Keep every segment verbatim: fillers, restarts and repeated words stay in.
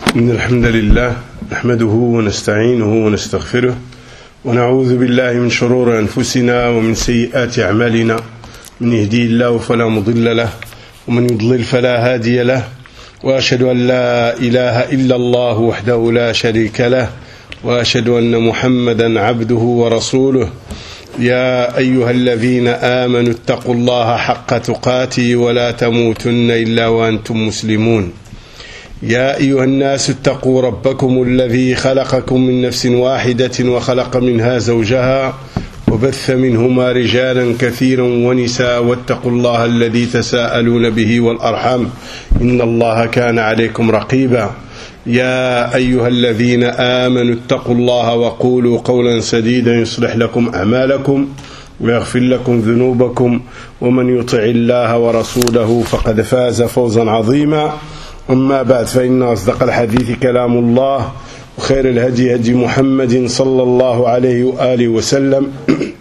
إن الحمد لله نحمده ونستعينه ونستغفره ونعوذ بالله من شرور أنفسنا ومن سيئات أعمالنا. من يهدي الله فلا مضل له ومن يضلل فلا هادي له، وأشهد أن لا إله إلا الله وحده لا شريك له، وأشهد أن محمدا عبده ورسوله. يا أيها الذين آمنوا اتقوا الله حق تقاته ولا تموتن إلا وأنتم مسلمون. يا أيها الناس اتقوا ربكم الذي خلقكم من نفس واحدة وخلق منها زوجها وبث منهما رجالا كثيرا ونساء، واتقوا الله الذي تساءلون به والأرحام إن الله كان عليكم رقيبا. يا أيها الذين آمنوا اتقوا الله وقولوا قولا سديدا يصلح لكم أعمالكم ويغفر لكم ذنوبكم، ومن يطع الله ورسوله فقد فاز فوزا عظيما. أما بعد، فإن أصدق الحديث كلام الله، وخير الهدي هدي محمد صلى الله عليه وآله وسلم،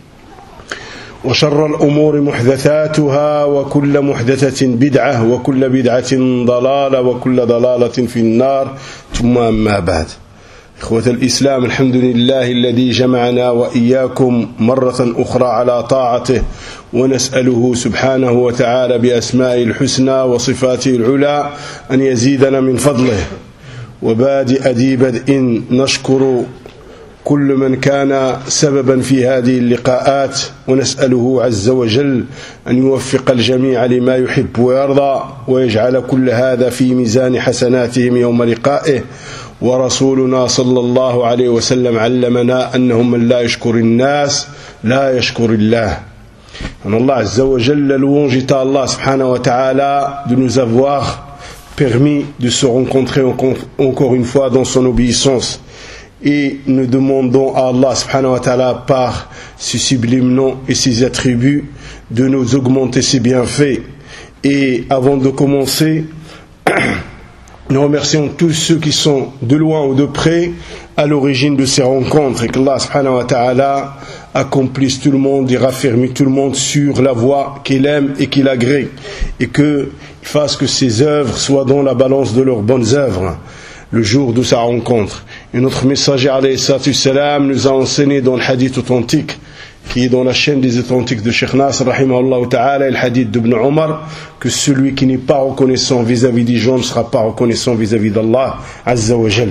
وشر الأمور محدثاتها، وكل محدثة بدعة، وكل بدعة ضلالة، وكل ضلالة في النار. ثم أما بعد، إخوة الإسلام، الحمد لله الذي جمعنا وإياكم مرة أخرى على طاعته، ونسأله سبحانه وتعالى بأسمائه الحسنى وصفاته العلى أن يزيدنا من فضله. وبادئ ذي بدء نشكر كل من كان سببا في هذه اللقاءات، ونسأله عز وجل أن يوفق الجميع لما يحب ويرضى، ويجعل كل هذا في ميزان حسناتهم يوم لقائه. ورسولنا صلى الله عليه وسلم علمنا أنه من لا يشكر الناس لا يشكر الله. En Allah Azza wa Jalla, louange est à Allah subhanahu wa ta'ala de nous avoir permis de se rencontrer encore une fois dans son obéissance. Et nous demandons à Allah subhanahu wa ta'ala, par ses sublimes noms et ses attributs, de nous augmenter ses bienfaits. Et avant de commencer, nous remercions tous ceux qui sont de loin ou de près à l'origine de ces rencontres, et qu'Allah subhanahu wa ta'ala accomplisse tout le monde et raffermisse tout le monde sur la voie qu'il aime et qu'il agrée, et qu'il fasse que ses œuvres soient dans la balance de leurs bonnes œuvres le jour de sa rencontre. Et notre messager alayhi salatu salam nous a enseigné dans le hadith authentique qui est dans la chaîne des authentiques de Cheikh Nasr rahimahullah ta'ala, le hadith d'Ibn Omar, que celui qui n'est pas reconnaissant vis-à-vis des gens ne sera pas reconnaissant vis-à-vis d'Allah Azza wa Jal.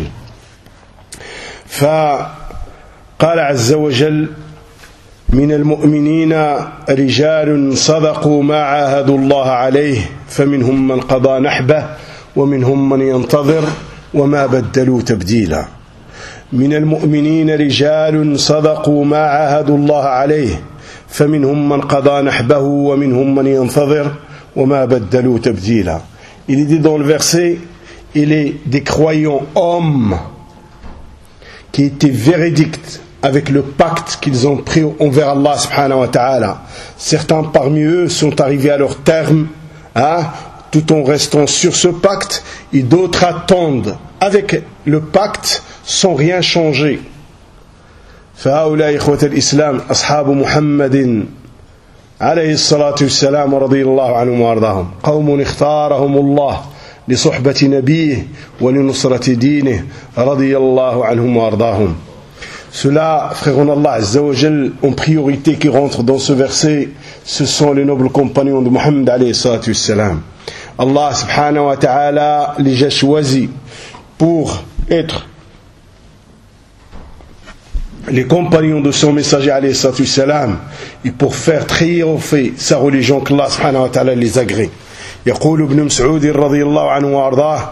فقال عز وجل: من المؤمنين رجال صدقوا ما عاهدوا الله عليه فمنهم من قضى نحبه ومنهم من ينتظر وما بدلوا تبديلا. من المؤمنين رجال صدقوا ما عاهدوا الله عليه فمنهم من قضى نحبه ومنهم من ينتظر وما بدلوا تبديلا. Il est dit dans le verset, il est des croyants hommes qui étaient véridiques avec le pacte qu'ils ont pris envers Allah subhanahu wa ta'ala. Certains parmi eux sont arrivés à leur terme, hein, tout en restant sur ce pacte, et d'autres attendent avec le pacte sans rien changer. فهؤلاء إخوة الإسلام أصحاب محمد عليه الصلاة والسلام رضي الله عنهم وأرضاهم، قوم اختارهم الله لصحبة نبيه ولنصرة دينه رضي الله عنهم وأرضاهم. Ceux-là, frères en Allah Azza wa Jal, en priorité qui rentrent dans ce verset, ce sont les nobles compagnons de Muhammad alayhi salatu wassalam. Allah subhanahu wa ta'ala les a choisis pour être les compagnons de son messager alayhi salatu wassalam, et pour faire triompher sa religion qu'Allah subhanahu wa ta'ala les agrée. يقول ابن مسعود رضي الله عنه وأرضاه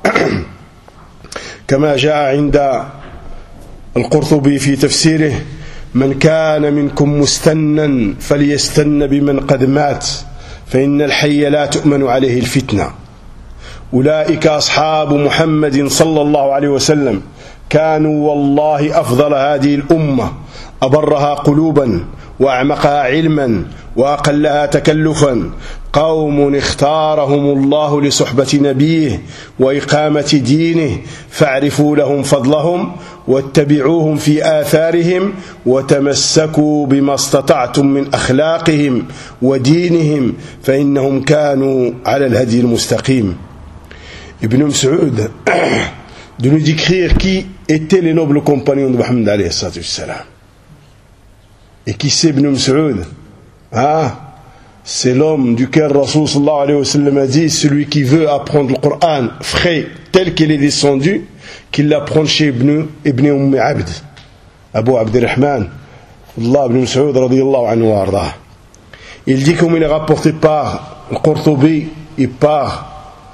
كما جاء عند القرطبي في تفسيره: من كان منكم مستنا فليستن بمن قد مات فإن الحي لا تؤمن عليه الفتنة. أولئك أصحاب محمد صلى الله عليه وسلم، كانوا والله أفضل هذه الأمة، أبرها قلوبا وأعمقها علما وأقلها تكلفا، قوم اختارهم الله لصحبة نبيه وإقامة دينه، فاعرفوا لهم فضلهم واتبعوهم في آثارهم وتمسكوا بما استطعتم من أخلاقهم ودينهم فإنهم كانوا على الهدي المستقيم. Ibn Mas'ud de nous décrire qui étaient les nobles compagnons de Mohammed alayhi salam. Et qui c'est Ibn Mas'ud? Ah, c'est l'homme duquel Rasul sallallahu alayhi wa sallam a dit, celui qui veut apprendre le Coran frais tel qu'il est descendu, qu'il l'apprenne chez Ibn, Ibn Umm Abd, Abu Abdirrahman, Allah ibn Mas'ud radiyallahu anhu wa ardah. Il dit, comme il est rapporté par le Qurtubi et par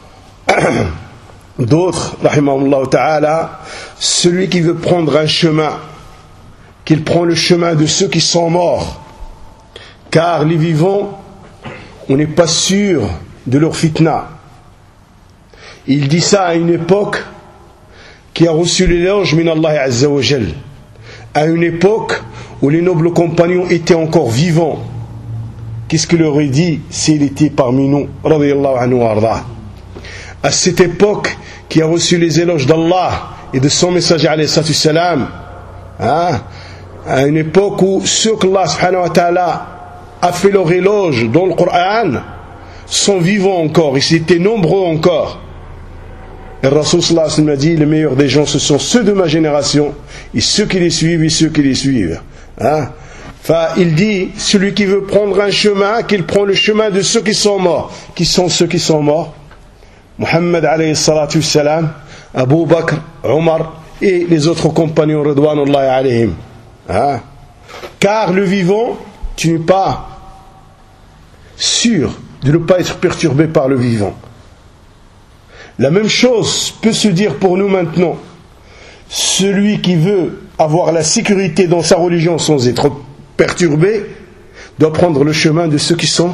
d'autres, rahimahullah ta'ala, celui qui veut prendre un chemin, qu'il prend le chemin de ceux qui sont morts, car les vivants, on n'est pas sûr de leur fitna. Il dit ça à une époque qui a reçu l'éloge min Allah azza wa jal, à une époque où les nobles compagnons étaient encore vivants. Qu'est-ce qu'il aurait dit s'il était parmi nous, radiyallahu anhu wa arda? À cette époque qui a reçu les éloges d'Allah et de son messager alayhi salam, hein, à une époque où ceux qu'Allah subhanahu wa ta'ala a fait leur éloge dans le Coran sont vivants encore, ils étaient nombreux encore. Et le Rasul sallallahu alayhi wa sallam a dit, les meilleurs des gens ce sont ceux de ma génération et ceux qui les suivent et ceux qui les suivent, hein. Enfin, il dit, celui qui veut prendre un chemin, qu'il prend le chemin de ceux qui sont morts. Qui sont ceux qui sont morts? Muhammad alayhi salatu wassalam, Abu Bakr, Omar et les autres compagnons ridwanullahi alayhim, hein? Car le vivant, tu n'es pas sûr de ne pas être perturbé par le vivant. La même chose peut se dire pour nous maintenant. Celui qui veut avoir la sécurité dans sa religion sans être perturbé doit prendre le chemin de ceux qui sont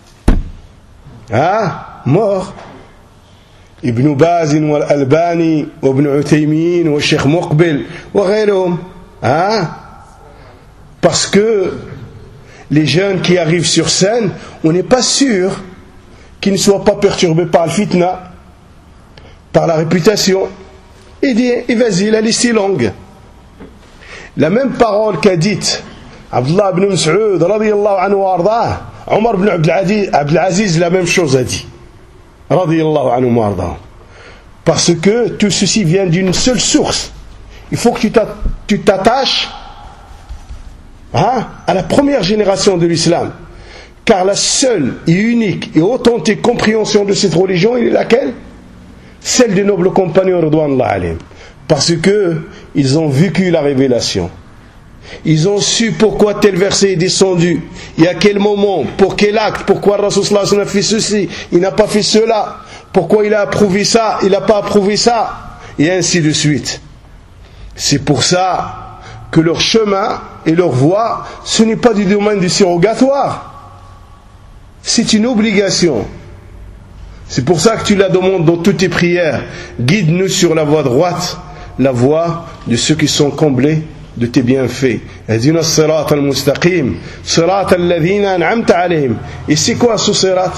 ah, morts. Ibn Baz wa Al-Albani wa Ibn Uthaymin wa Sheikh Muqbil wa ghayrihum, hein? Parce que les jeunes qui arrivent sur scène, on n'est pas sûr qu'ils ne soient pas perturbés par le fitna, par la réputation. Il dit, et vas-y, la liste est longue. La même parole qu'a dite Abdullah ibn Mas'ud radiyallahu anhu wa ardah, Omar ibn Abdelaziz, la même chose a dit radiyallahu anhu wa ardah. Parce que tout ceci vient d'une seule source. Il faut que tu t'attaches, hein, à la première génération de l'islam, car la seule et unique et authentique compréhension de cette religion, elle est laquelle? Celle des nobles compagnons ridwanullahi alayhim, parce que ils ont vécu la révélation. Ils ont su pourquoi tel verset est descendu, et à quel moment, pour quel acte, pourquoi Rasul sallallahu alayhi wa sallam a fait ceci, il n'a pas fait cela, pourquoi il a approuvé ça, il n'a pas approuvé ça, et ainsi de suite. C'est pour ça que leur chemin et leur voie, ce n'est pas du domaine du surrogatoire, c'est une obligation. C'est pour ça que tu la demandes dans toutes tes prières. Guide-nous sur la voie droite, la voie de ceux qui sont comblés de tes bienfaits. Ihdina as-sirata al-mustaqim, sirata alladhina an'amta alayhim. Et c'est quoi ce sirat?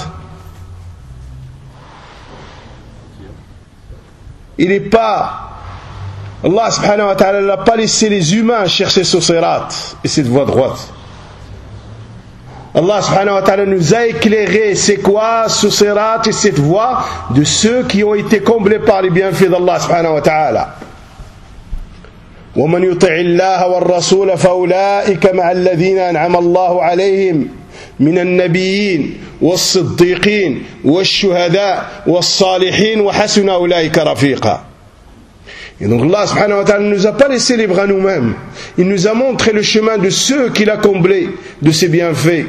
Il n'est pas, Allah subhanahu wa ta'ala n'a pas laissé les humains chercher ce sirat et cette voie droite. Allah subhanahu wa ta'ala nous a éclairé c'est quoi ce sirat et cette voie de ceux qui ont été comblés par les bienfaits d'Allah subhanahu wa ta'ala. ومن يطع الله والرسول فأولئك مع الذين أنعم الله عليهم من النبيين والصديقين والشهداء والصالحين وحسن أولئك رفيقا. Et donc Allah subhanahu wa ta'ala ne nous a pas laissé les bras nous-mêmes. Il nous a montré le chemin de ceux qu'il a comblés de ses bienfaits.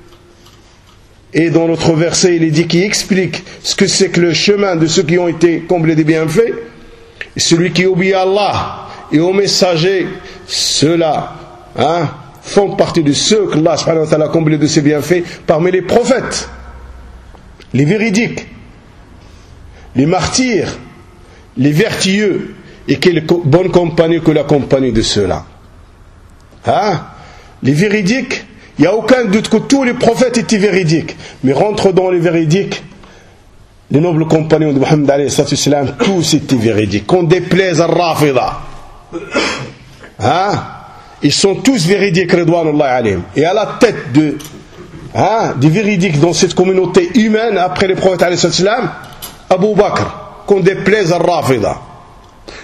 Et dans notre verset, il est dit qu'il explique ce que c'est que le chemin de ceux qui ont été comblés des bienfaits. Et celui qui obéit à Allah et aux messagers, ceux-là, hein, font partie de ceux que Allah subhanahu wa ta'ala a comblés de ses bienfaits parmi les prophètes, les véridiques, les martyrs, les vertueux, et quelle bonne compagnie que la compagnie de ceux-là. Hein? Les véridiques, il n'y a aucun doute que tous les prophètes étaient véridiques, mais rentre dans les véridiques, les nobles compagnons de Muhammad alayhi salam, tous étaient véridiques, qu'on déplaise à Rafida. Hein? Ils sont tous véridiques, ridwanullahi alayhim. Et à la tête de, hein, des véridiques dans cette communauté humaine, après les prophètes alayhi salam, Abu Bakr, qu'on déplaise à Rafida.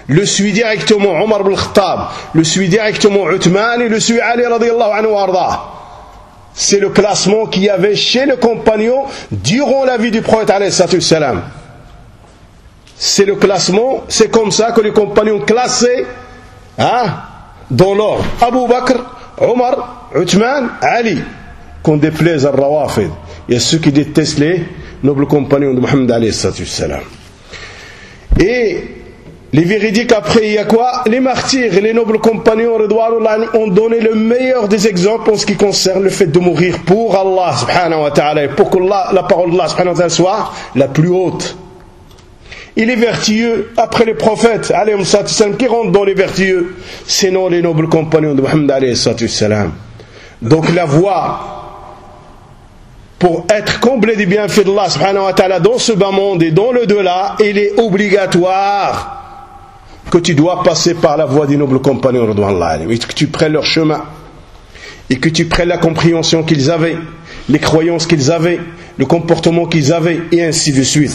le suit directement Omar ibn Khattab, le suit directement Uthman et le suit Ali radiyallahu anhu wa arda. C'est le classement qu'il y avait chez les compagnons durant la vie du prophète alayhi salatu wassalam. C'est le classement, c'est comme ça que les compagnons classaient hein, dans l'ordre. Abu Bakr, Omar, Uthman, Ali. Qu'on déplaise à Rawafid. Il y a ceux qui détestent les nobles compagnons de Muhammad alayhi salatu wassalam. Et les véridiques après, il y a quoi? Les martyrs et les nobles compagnons ont donné le meilleur des exemples en ce qui concerne le fait de mourir pour Allah subhanahu wa ta'ala et pour que Allah, la parole d'Allah subhanahu wa ta'ala soit la plus haute. Il est vertueux après les prophètes alayhi salatu wassalam qui rentrent dans les vertueux, sinon les nobles compagnons de Muhammad alayhi salatu wassalam. Donc la voie pour être comblé des bienfaits d'Allah subhanahu wa ta'ala dans ce bas monde et dans le delà, il est obligatoire que tu dois passer par la voie des nobles compagnons et que tu prennes leur chemin et que tu prennes la compréhension qu'ils avaient, les croyances qu'ils avaient, le comportement qu'ils avaient et ainsi de suite.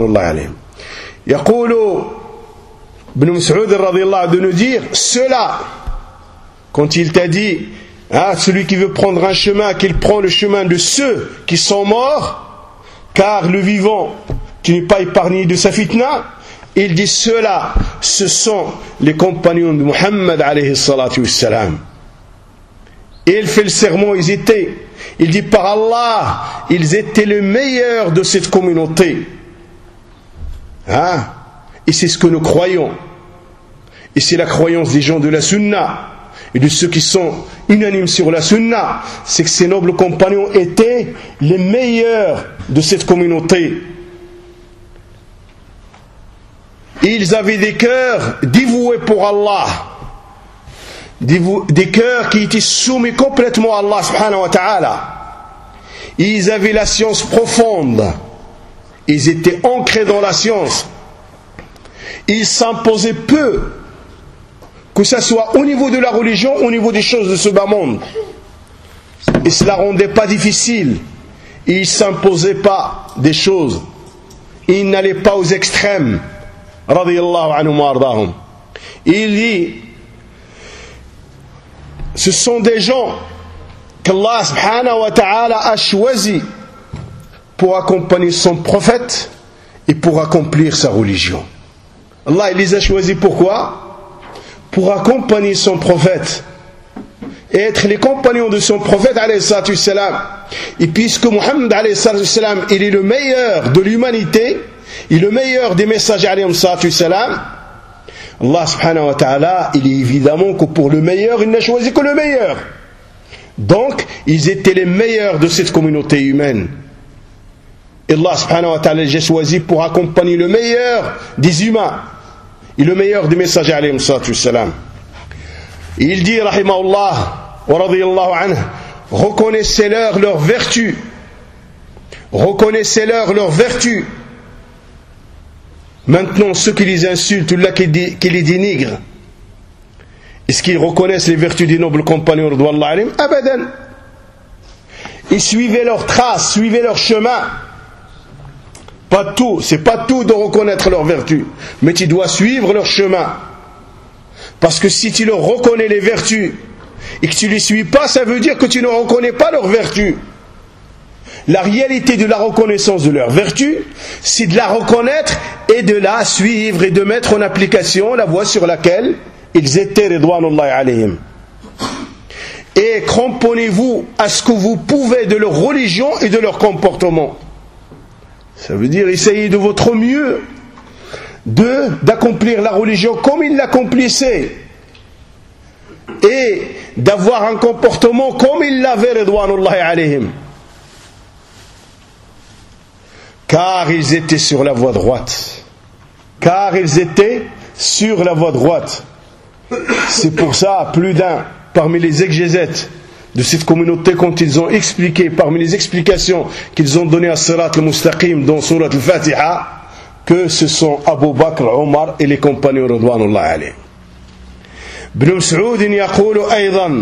يقول Ibn Mas'ud radiyallahu de nous dire cela quand il t'a dit ah, celui qui veut prendre un chemin, qu'il prend le chemin de ceux qui sont morts, car le vivant qui n'est pas épargné de sa fitna. Il dit cela, ce sont les compagnons de Muhammad alayhi salatu wassalam. Et il fait le serment, ils étaient, il dit par Allah, ils étaient les meilleurs de cette communauté. Hein? Et c'est ce que nous croyons. Et c'est la croyance des gens de la sunna et de ceux qui sont unanimes sur la sunna, c'est que ces nobles compagnons étaient les meilleurs de cette communauté. Ils avaient des cœurs dévoués pour Allah, des cœurs qui étaient soumis complètement à Allah subhanahu wa ta'ala. Ils avaient la science profonde, ils étaient ancrés dans la science, ils s'imposaient peu, que ce soit au niveau de la religion, au niveau des choses de ce bas monde. Et cela rendait pas difficile. Ils ne s'imposaient pas des choses. Ils n'allaient pas aux extrêmes. Radiyallahu anhum wa ardahum. Il dit, ce sont des gens qu'Allah subhanahu wa ta'ala a choisi pour accompagner son prophète et pour accomplir sa religion. Allah il les a choisis pourquoi? Pour accompagner son prophète et être les compagnons de son prophète alayhi salatu wassalam. Et puisque Muhammad alayhi salatu wassalam il est le meilleur de l'humanité, il est le meilleur des messagers alayhi salatu wassalam, Allah subhanahu wa ta'ala il est évidemment que pour le meilleur il n'a choisi que le meilleur. Donc ils étaient les meilleurs de cette communauté humaine. Et Allah subhanahu wa ta'ala les a choisis pour accompagner le meilleur des humains et le meilleur des messagers alayhi salatu wassalam. Il dit rahimahullah wa radiyallahu anhu, reconnaissez-leur leur vertu, reconnaissez-leur leur vertu. Maintenant ceux qui les insultent ou là qui, qui les dénigrent, est-ce qu'ils reconnaissent les vertus des nobles compagnons radiyallahu anhum? Abadan. Ils suivaient leurs traces, suivaient leur chemin. Pas tout, c'est pas tout de reconnaître leurs vertus, mais tu dois suivre leur chemin. Parce que si tu leur reconnais les vertus et que tu ne les suis pas, ça veut dire que tu ne reconnais pas leurs vertus. La réalité de la reconnaissance de leurs vertus, c'est de la reconnaître et de la suivre et de mettre en application la voie sur laquelle ils étaient ridwanullahi alayhim. Et cramponnez-vous à ce que vous pouvez de leur religion et de leur comportement. Ça veut dire essayez de votre mieux de, d'accomplir la religion comme ils l'accomplissaient et d'avoir un comportement comme ils l'avaient ridwanullahi alayhim, car ils étaient sur la voie droite, car ils étaient sur la voie droite. C'est pour ça plus d'un parmi les exégètes de cette communauté, quand ils ont expliqué, parmi les explications qu'ils ont données à Sirat al-Mustaqim dans Surat al-Fatiha, que ce sont Abu Bakr, Omar et les compagnons radwanullahi alayhim. Ibn Mas'ud يقول أيضا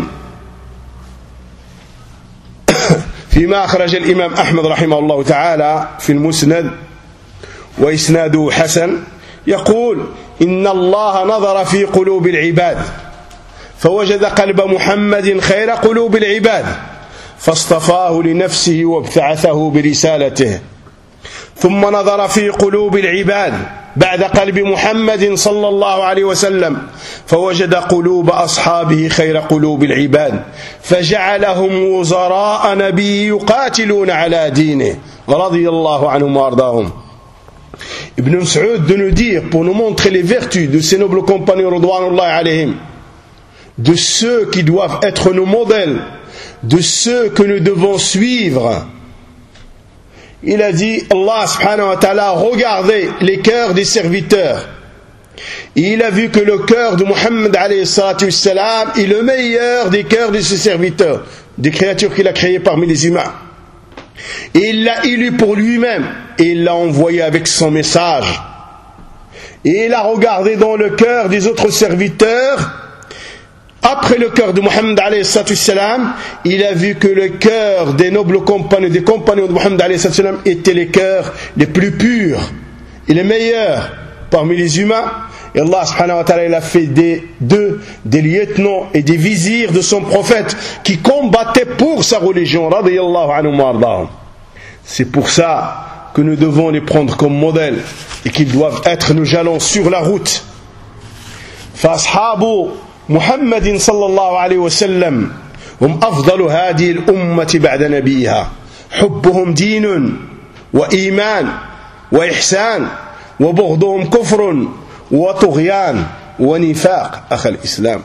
فيما أخرج الإمام أحمد رحمه الله تعالى في المسند وإسناده حسن يقول إن الله نظر في قلوب العباد فوجد قلب محمد خير قلوب العباد فاصطفاه لنفسه وابتعثه برسالته ثم نظر في قلوب العباد بعد قلب محمد صلى الله عليه وسلم فوجد قلوب أصحابه خير قلوب العباد فجعلهم وزراء نبي يقاتلون على دينه رضي الله عنهم وأرضاهم. Ibn Mas'ud de nous dire, pour nous montrer les vertus de ces nobles compagnons radouanullahi alayhim, de ceux qui doivent être nos modèles, de ceux que nous devons suivre. Il a dit, Allah subhanahu wa ta'ala a regardé les cœurs des serviteurs. Et il a vu que le cœur de Muhammad alayhi salatu wassalam est le meilleur des cœurs de ses serviteurs, des créatures qu'il a créées parmi les humains. Et il l'a élu pour lui-même et il l'a envoyé avec son message. Et il a regardé dans le cœur des autres serviteurs. Après le cœur de Muhammad alayhi salatu wassalam, il a vu que le cœur des nobles compagnons, des compagnons de Muhammad alayhi salatu wassalam étaient les cœurs les plus purs et les meilleurs parmi les humains. Et Allah subhanahu wa ta'ala il a fait des, d'eux des lieutenants et des vizirs de son prophète qui combattaient pour sa religion. Radiyallahu anhum wa ardahum. C'est pour ça que nous devons les prendre comme modèle et qu'ils doivent être nos jalons sur la route. فأصحاب محمد صلى الله عليه وسلم هم أفضل هذه الأمة بعد نبيها حبهم دين وإيمان وإحسان وبغضهم كفر وطغيان ونفاق أخ الإسلام.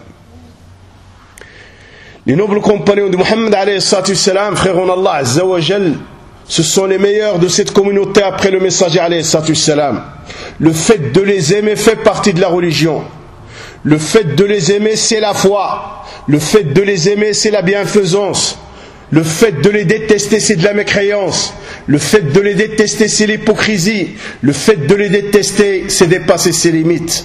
Les nobles compagnons de Muhammad alayhi salatu wassalam, frères en Allah azza wa jal, ce sont les meilleurs de cette communauté après le messager alayhi salatu wassalam. Le fait de les aimer fait partie de la religion. Le fait de les aimer c'est la foi. Le fait de les aimer c'est la bienfaisance. Le fait de les détester c'est de la mécréance. Le fait de les détester c'est l'hypocrisie. Le fait de les détester c'est dépasser ses limites.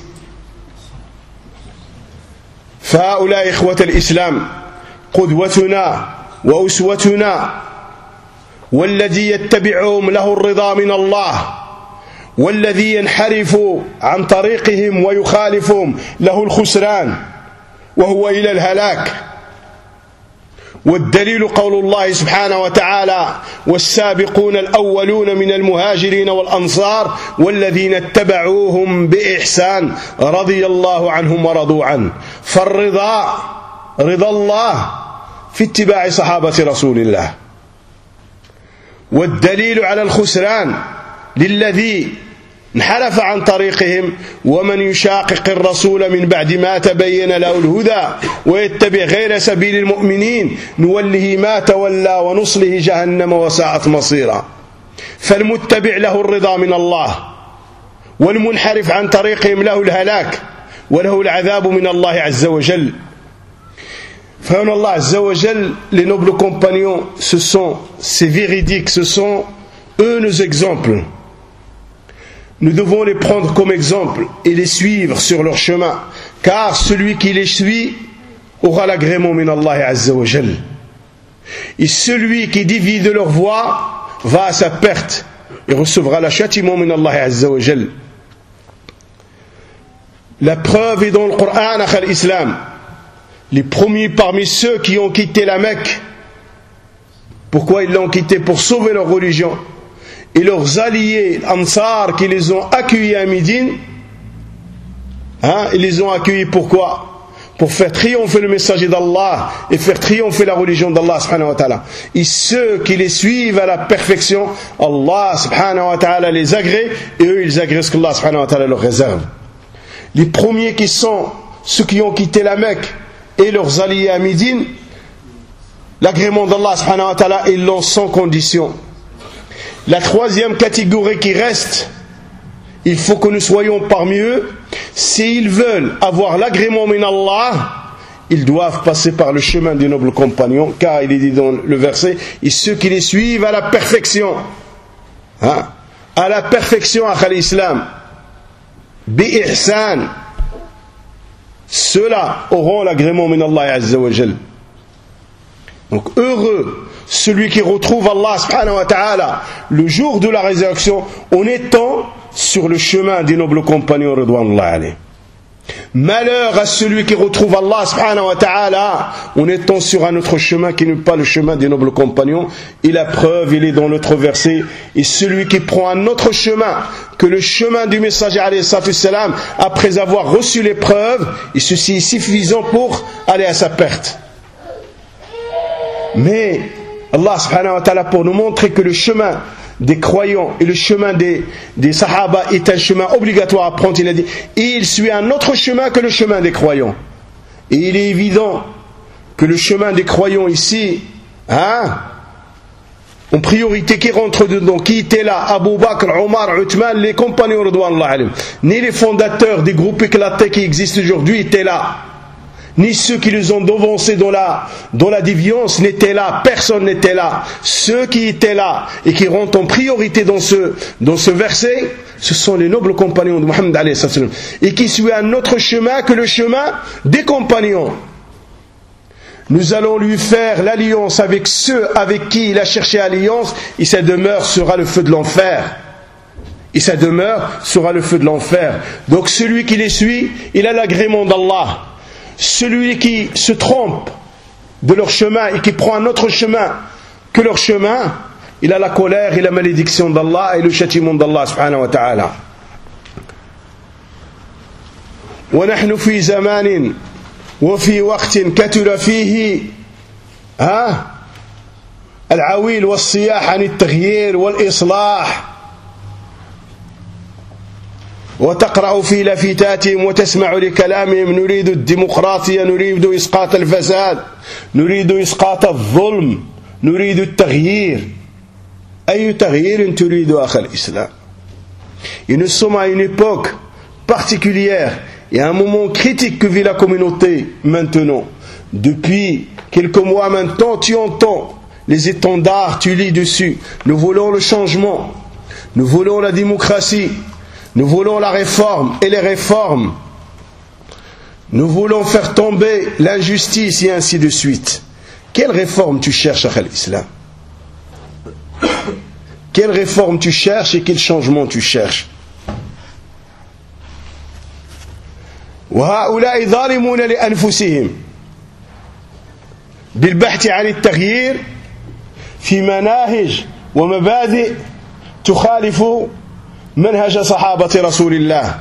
فهؤلاء إخوة الإسلام قدوتنا وأسوتنا والذي يتبعهم له الرضا من الله والذي ينحرف عن طريقهم ويخالفهم له الخسران وهو إلى الهلاك. والدليل قول الله سبحانه وتعالى والسابقون الأولون من المهاجرين والأنصار والذين اتبعوهم بإحسان رضي الله عنهم ورضوا عنه. فالرضا رضا الله في اتباع صحابة رسول الله. والدليل على الخسران للذي انحرف عن طريقهم ومن يشاقق الرسول من بعد ما تبين له الهدى ويتبع غير سبيل المؤمنين نوله ما تولى ونصله جهنم وساءت مصيرا. فالمتبع له الرضا من الله والمنحرف عن طريقهم له الهلاك وله العذاب من الله عز وجل. Frère Allah Azza wa Jal, les nobles compagnons, ce sont, c'est véridique, ce sont eux nos exemples. Nous devons les prendre comme exemple et les suivre sur leur chemin, car celui qui les suit aura l'agrément min Allah Azza wa Jal. Et celui qui dévie de leur voie va à sa perte et recevra le châtiment min Allah Azza wa Jal. La preuve est dans le Coran, akh al-Islam. Les premiers parmi ceux qui ont quitté la Mecque, pourquoi ils l'ont quitté? Pour sauver leur religion. Et leurs alliés, Ansar, qui les ont accueillis à Médine, hein, ils les ont accueillis pourquoi? Pour faire triompher le messager d'Allah et faire triompher la religion d'Allah subhanahu wa ta'ala. Et ceux qui les suivent à la perfection, Allah subhanahu wa ta'ala les agrée et eux ils agrèent ce qu'Allah subhanahu wa ta'ala leur réserve. Les premiers qui sont ceux qui ont quitté la Mecque et leurs alliés à Médine, l'agrément d'Allah subhanahu wa ta'ala, ils l'ont sans condition. La troisième catégorie qui reste, il faut que nous soyons parmi eux. S'ils veulent avoir l'agrément min Allah, ils doivent passer par le chemin des nobles compagnons, car il est dit dans le verset, et ceux qui les suivent à la perfection, hein, à la perfection à l'islam, bi ihsan, ceux-là auront l'agrément min Allah Azza wa Jal. Donc heureux celui qui retrouve Allah subhanahu wa ta'ala le jour de la résurrection en étant sur le chemin des nobles compagnons ridwanullah alayhim. Malheur à celui qui retrouve Allah subhanahu wa ta'ala en étant sur un autre chemin qui n'est pas le chemin des nobles compagnons. Et la preuve, il est dans l'autre verset. Et celui qui prend un autre chemin que le chemin du messager alayhi salam, après avoir reçu les preuves, et ceci est suffisant pour aller à sa perte. Mais Allah subhanahu wa ta'ala, pour nous montrer que le chemin des croyants et le chemin des, des sahaba est un chemin obligatoire à prendre, il a dit, il suit un autre chemin que le chemin des croyants. Et il est évident que le chemin des croyants ici, hein, en priorité, qui rentre dedans, qui était là, Abu Bakr, Omar, Uthman, les compagnons radouanallah alayhim, ni les fondateurs des groupes éclatés qui existent aujourd'hui étaient là, ni ceux qui les ont devancés dans la, dans la déviance n'étaient là, personne n'était là. Ceux qui étaient là et qui rentrent en priorité dans ce, dans ce verset, ce sont les nobles compagnons de Muhammad alayhi salam, et qui suivent un autre chemin que le chemin des compagnons. Nous allons lui faire l'alliance avec ceux avec qui il a cherché alliance, et sa demeure sera le feu de l'enfer. Et sa demeure sera le feu de l'enfer. Donc celui qui les suit, il a l'agrément d'Allah. Celui qui se trompe de leur chemin et qui prend un autre chemin que leur chemin, il a la colère et la malédiction d'Allah et le châtiment d'Allah subhanahu wa ta'ala. ونحن في زمان وفي وقت كثر فيه ها العويل والصياح عن التغيير والإصلاح، وتقرأ في لافتاتهم وتسمع لكلامهم نريد الديمقراطية، نريد إسقاط الفساد، نريد إسقاط الظلم، نريد التغيير. أي تغيير تريد أخ الإسلام؟ Et nous sommes à une époque particulière et à un moment critique que vit la communauté maintenant. Depuis quelques mois maintenant, tu entends les étendards, tu lis dessus. Nous voulons le changement, nous voulons la démocratie, nous voulons la réforme et les réformes. Nous voulons faire tomber l'injustice et ainsi de suite. Quelle réforme tu cherches, Akhal Islam? Quelle réforme tu cherches et quel changement tu cherches? وهؤلاء ظالمون لأنفسهم بالبحث عن التغيير في مناهج ومبادئ تخالف منهج صحابة رسول الله.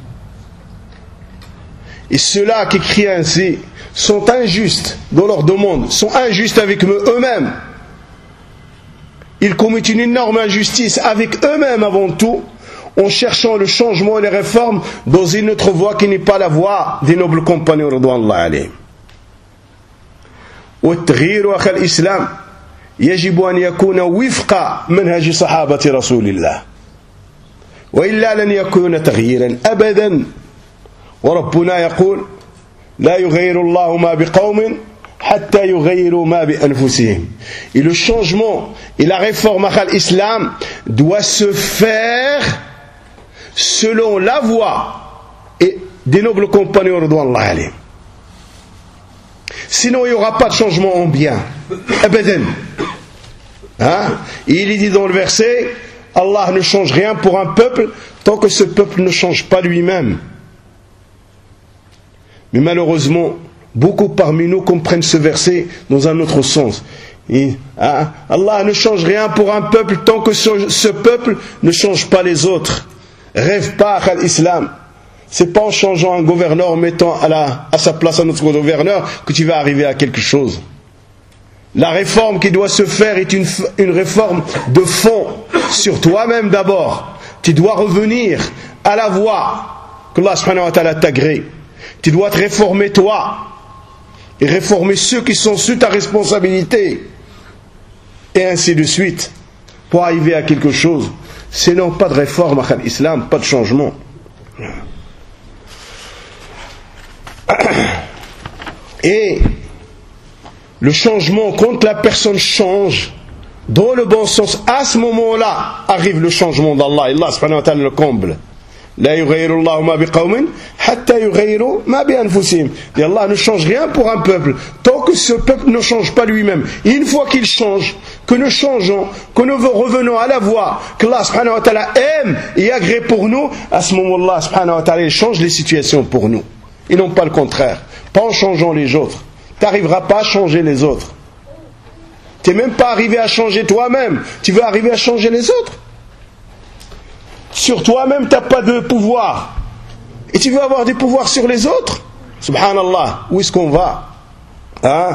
Et ceux-là qui crient ainsi sont injustes dans leur demande, sont injustes avec eux-mêmes. Ils commettent une énorme injustice avec eux-mêmes avant tout, en cherchant le changement et les réformes dans une autre voie qui n'est pas la voie des nobles compagnons radouanallah alayhim. والتغيير أخي الإسلام يجب أن يكون وفق منهج صحابة رسول الله، وإلا لن يكون تغييرا أبدا. وربنا يقول لا يغير الله ما بقوم حتى يغيروا ما بأنفسهم. Et le changement et la réforme à l'islam doit se faire selon la voie et des nobles compagnons radouanallah alayhim. Sinon il n'y aura pas de changement en bien. Abadan. Hein? Et il est dit dans le verset, Allah ne change rien pour un peuple tant que ce peuple ne change pas lui-même. Mais malheureusement, beaucoup parmi nous comprennent ce verset dans un autre sens. Et, hein, Allah ne change rien pour un peuple tant que ce, ce peuple ne change pas les autres. Rêve pas à l'islam. C'est pas en changeant un gouverneur, en mettant à, la, à sa place un autre gouverneur que tu vas arriver à quelque chose. La réforme qui doit se faire est une, une réforme de fond sur toi-même d'abord. Tu dois revenir à la voie que Allah subhanahu wa ta'ala t'agrée. Tu dois te réformer toi et réformer ceux qui sont sous ta responsabilité et ainsi de suite pour arriver à quelque chose. Sinon pas de réforme à l'islam, pas de changement. Et le changement, quand la personne change dans le bon sens, à ce moment-là arrive le changement d'Allah. Allah subhanahu wa ta'ala le comble. La yughayyiru Allahu ma biqawmin hatta yughayyiru ma bi anfusihim. Et Allah ne change rien pour un peuple tant que ce peuple ne change pas lui-même. Et une fois qu'il change, que nous changeons, que nous revenons à la voie que Allah subhanahu wa ta'ala aime et agrée pour nous, à ce moment-là subhanahu wa ta'ala il change les situations pour nous. Et non pas le contraire. Pas en changeant les autres. Tu n'arriveras pas à changer les autres. Tu n'es même pas arrivé à changer toi-même. Tu veux arriver à changer les autres. Sur toi-même, tu n'as pas de pouvoir. Et tu veux avoir des pouvoirs sur les autres? Subhanallah, où est-ce qu'on va? Hein?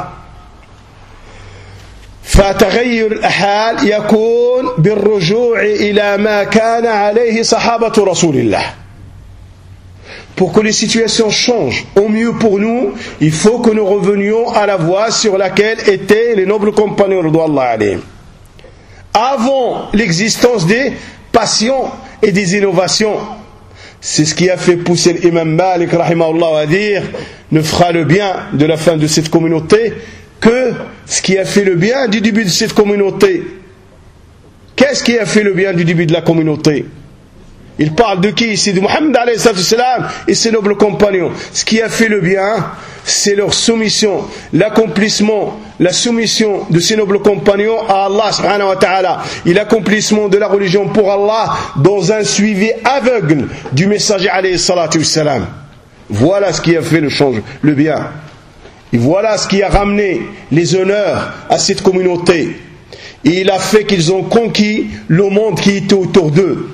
فتغير الحال يكون بالرجوع إلى ما كان عليه صحابة رسول الله. Pour que les situations changent au mieux pour nous, il faut que nous revenions à la voie sur laquelle étaient les nobles compagnons radouallahu alayhim. Avant l'existence des passions et des innovations. C'est ce qui a fait pousser l'imam Malik rahimahullah à dire ne fera le bien de la fin de cette communauté que ce qui a fait le bien du début de cette communauté. Qu'est-ce qui a fait le bien du début de la communauté? Il parle de qui ici? De Muhammad alayhi salam et ses nobles compagnons. Ce qui a fait le bien, c'est leur soumission, l'accomplissement, la soumission de ces nobles compagnons à Allah subhanahu wa ta'ala et l'accomplissement de la religion pour Allah dans un suivi aveugle du messager alayhi salatu wassalam. Voilà ce qui a fait le change, le bien. Et voilà ce qui a ramené les honneurs à cette communauté. Et il a fait qu'ils ont conquis le monde qui était autour d'eux.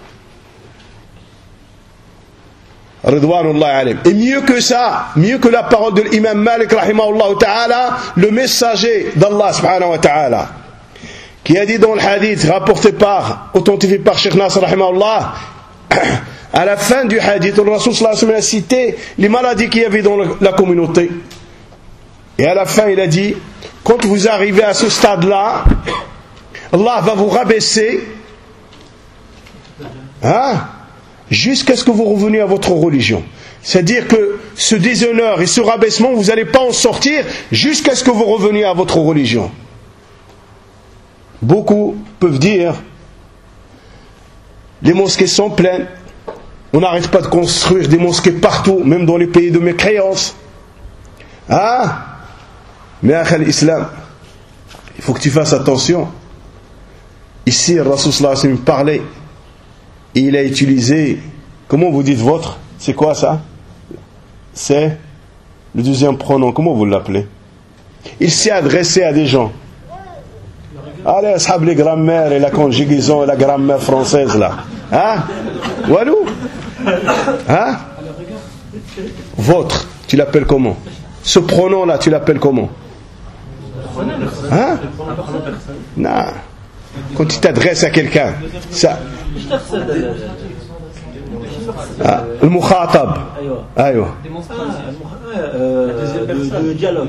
Et mieux que ça, mieux que la parole de l'imam Malik rahimahullah ta'ala, le messager d'Allah subhanahu wa ta'ala, qui a dit dans le hadith rapporté par, authentifié par Cheikh Nasr rahimahullah, à la fin du hadith, le Rasul sallallahu alayhi wa sallam a cité les maladies qu'il y avait dans la communauté. Et à la fin il a dit, quand vous arrivez à ce stade-là, Allah va vous rabaisser, hein, jusqu'à ce que vous reveniez à votre religion. C'est-à-dire que ce déshonneur et ce rabaissement, vous n'allez pas en sortir jusqu'à ce que vous reveniez à votre religion. Beaucoup peuvent dire, les mosquées sont pleines, on n'arrête pas de construire des mosquées partout, même dans les pays de mécréance. Ah, mais à l'islam, il faut que tu fasses attention. Ici, le Rasul sallallahu alayhi wa sallam parlait. Et il a utilisé, comment vous dites votre? C'est quoi ça? C'est le deuxième pronom, comment vous l'appelez? Il s'est adressé à des gens. Allez, ashab les grammaires et la conjugaison et la grammaire française là. Hein? Walou? Hein? Votre, tu l'appelles comment? Ce pronom là, tu l'appelles comment? Hein? Non. Quand tu t'adresses à quelqu'un, ça. Ah, le mukhatab. Aïwa. Le dialogue.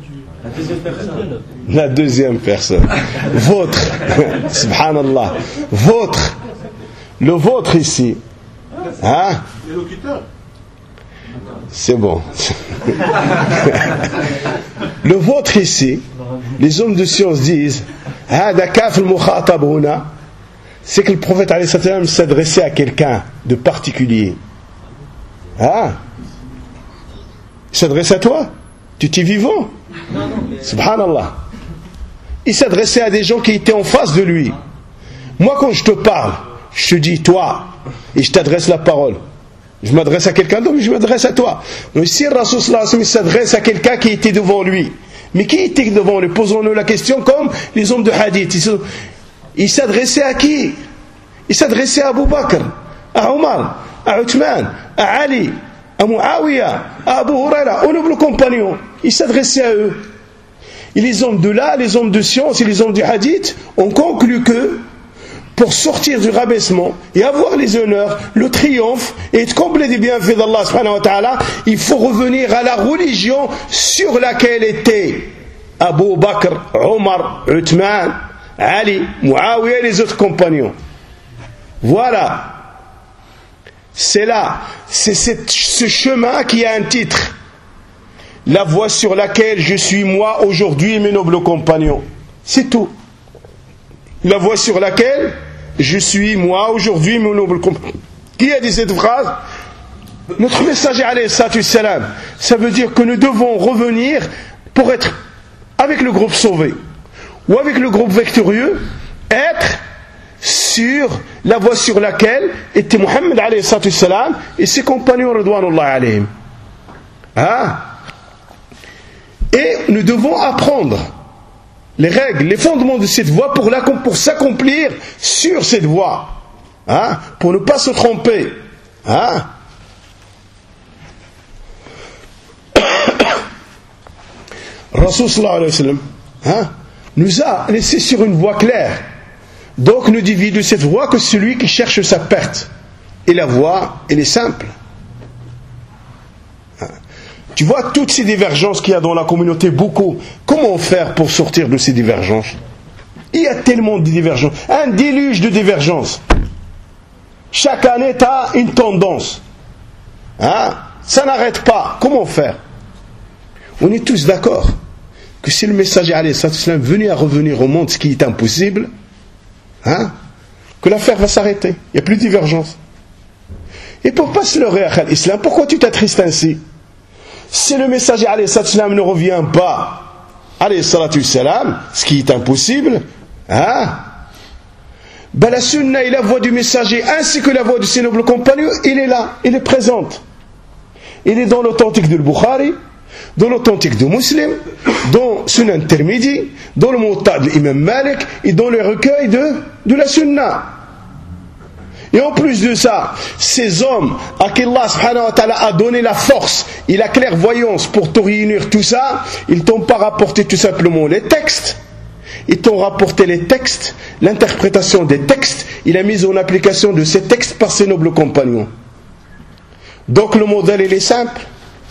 La deuxième personne. Votre. Subhanallah. Votre. Le vôtre ici. Hein? C'est bon. Le vôtre ici, les hommes de science disent, c'est que le prophète alayhi salam s'adressait à quelqu'un de particulier. Ah, il s'adresse à toi? Tu es vivant? Subhanallah. Il s'adressait à des gens qui étaient en face de lui. Moi, quand je te parle, je te dis toi, et je t'adresse la parole. Je m'adresse à quelqu'un d'autre, mais je m'adresse à toi. Donc ici, le Rasul sallallahu alayhi wa sallam s'adresse à quelqu'un qui était devant lui. Mais qui était devant lui? Posons-nous la question comme les hommes de hadith. Il s'adressait à qui? Il s'adressait à Abu Bakr, à Omar, à Uthman, à Ali, à Muawiyah, à Abu Huraira, aux nobles compagnons. Il s'adressait à eux. Et les hommes de là, les hommes de science et les hommes du hadith ont conclu que pour sortir du rabaissement et avoir les honneurs, le triomphe et être comblé des bienfaits d'Allah subhanahu wa ta'ala, il faut revenir à la religion sur laquelle étaient Abu Bakr, Omar, Uthman, Ali, Muawiyah et les autres compagnons. Voilà. C'est là, c'est cette, ce chemin qui a un titre. La voie sur laquelle je suis moi aujourd'hui et mes nobles compagnons. C'est tout. La voie sur laquelle je suis moi aujourd'hui mes nobles compagnons. Qui a dit cette phrase? Notre messager alayhi salatu wassalam. Ça veut dire que nous devons revenir pour être avec le groupe sauvé ou avec le groupe victorieux, être sur la voie sur laquelle était Muhammad alayhi salatu wassalam et ses compagnons ridwanullah alayhim. Hein? Et nous devons apprendre les règles, les fondements de cette voie pour, la, pour s'accomplir sur cette voie, hein? Pour ne pas se tromper. Hein? Rasul sallallahu alayhi wa sallam, hein, nous a laissé sur une voie claire. Donc nous dit de cette voie que celui qui cherche sa perte. Et la voie, elle est simple. Tu vois toutes ces divergences qu'il y a dans la communauté, beaucoup. Comment faire pour sortir de ces divergences? Il y a tellement de divergences, un déluge de divergences. Chaque année, tu as une tendance. Hein? Ça n'arrête pas. Comment faire? On est tous d'accord que si le messager alayhi salam venait à revenir au monde, ce qui est impossible, hein, que l'affaire va s'arrêter. Il n'y a plus de divergence. Et pour pas se leurrer à l'islam, pourquoi tu t'attristes ainsi? Si le messager alayhi salam ne revient pas, alayhi salam, ce qui est impossible, hein, ben la sunna et la voix du messager ainsi que la voix de ses nobles compagnons, il est là, il est présente. Il est dans l'authentique de Bukhari, dans l'authentique de Muslim, dans Sunan Tirmidhi, dans le Muwatta de l'imam Malik et dans les recueils de, de la sunna. Et en plus de ça, ces hommes à qui Allah subhanahu wa ta'ala a donné la force et la clairvoyance pour te réunir tout ça, ils t'ont pas rapporté tout simplement les textes, ils t'ont rapporté les textes, l'interprétation des textes et la mise en application de ces textes par ses nobles compagnons. Donc le modèle il est simple.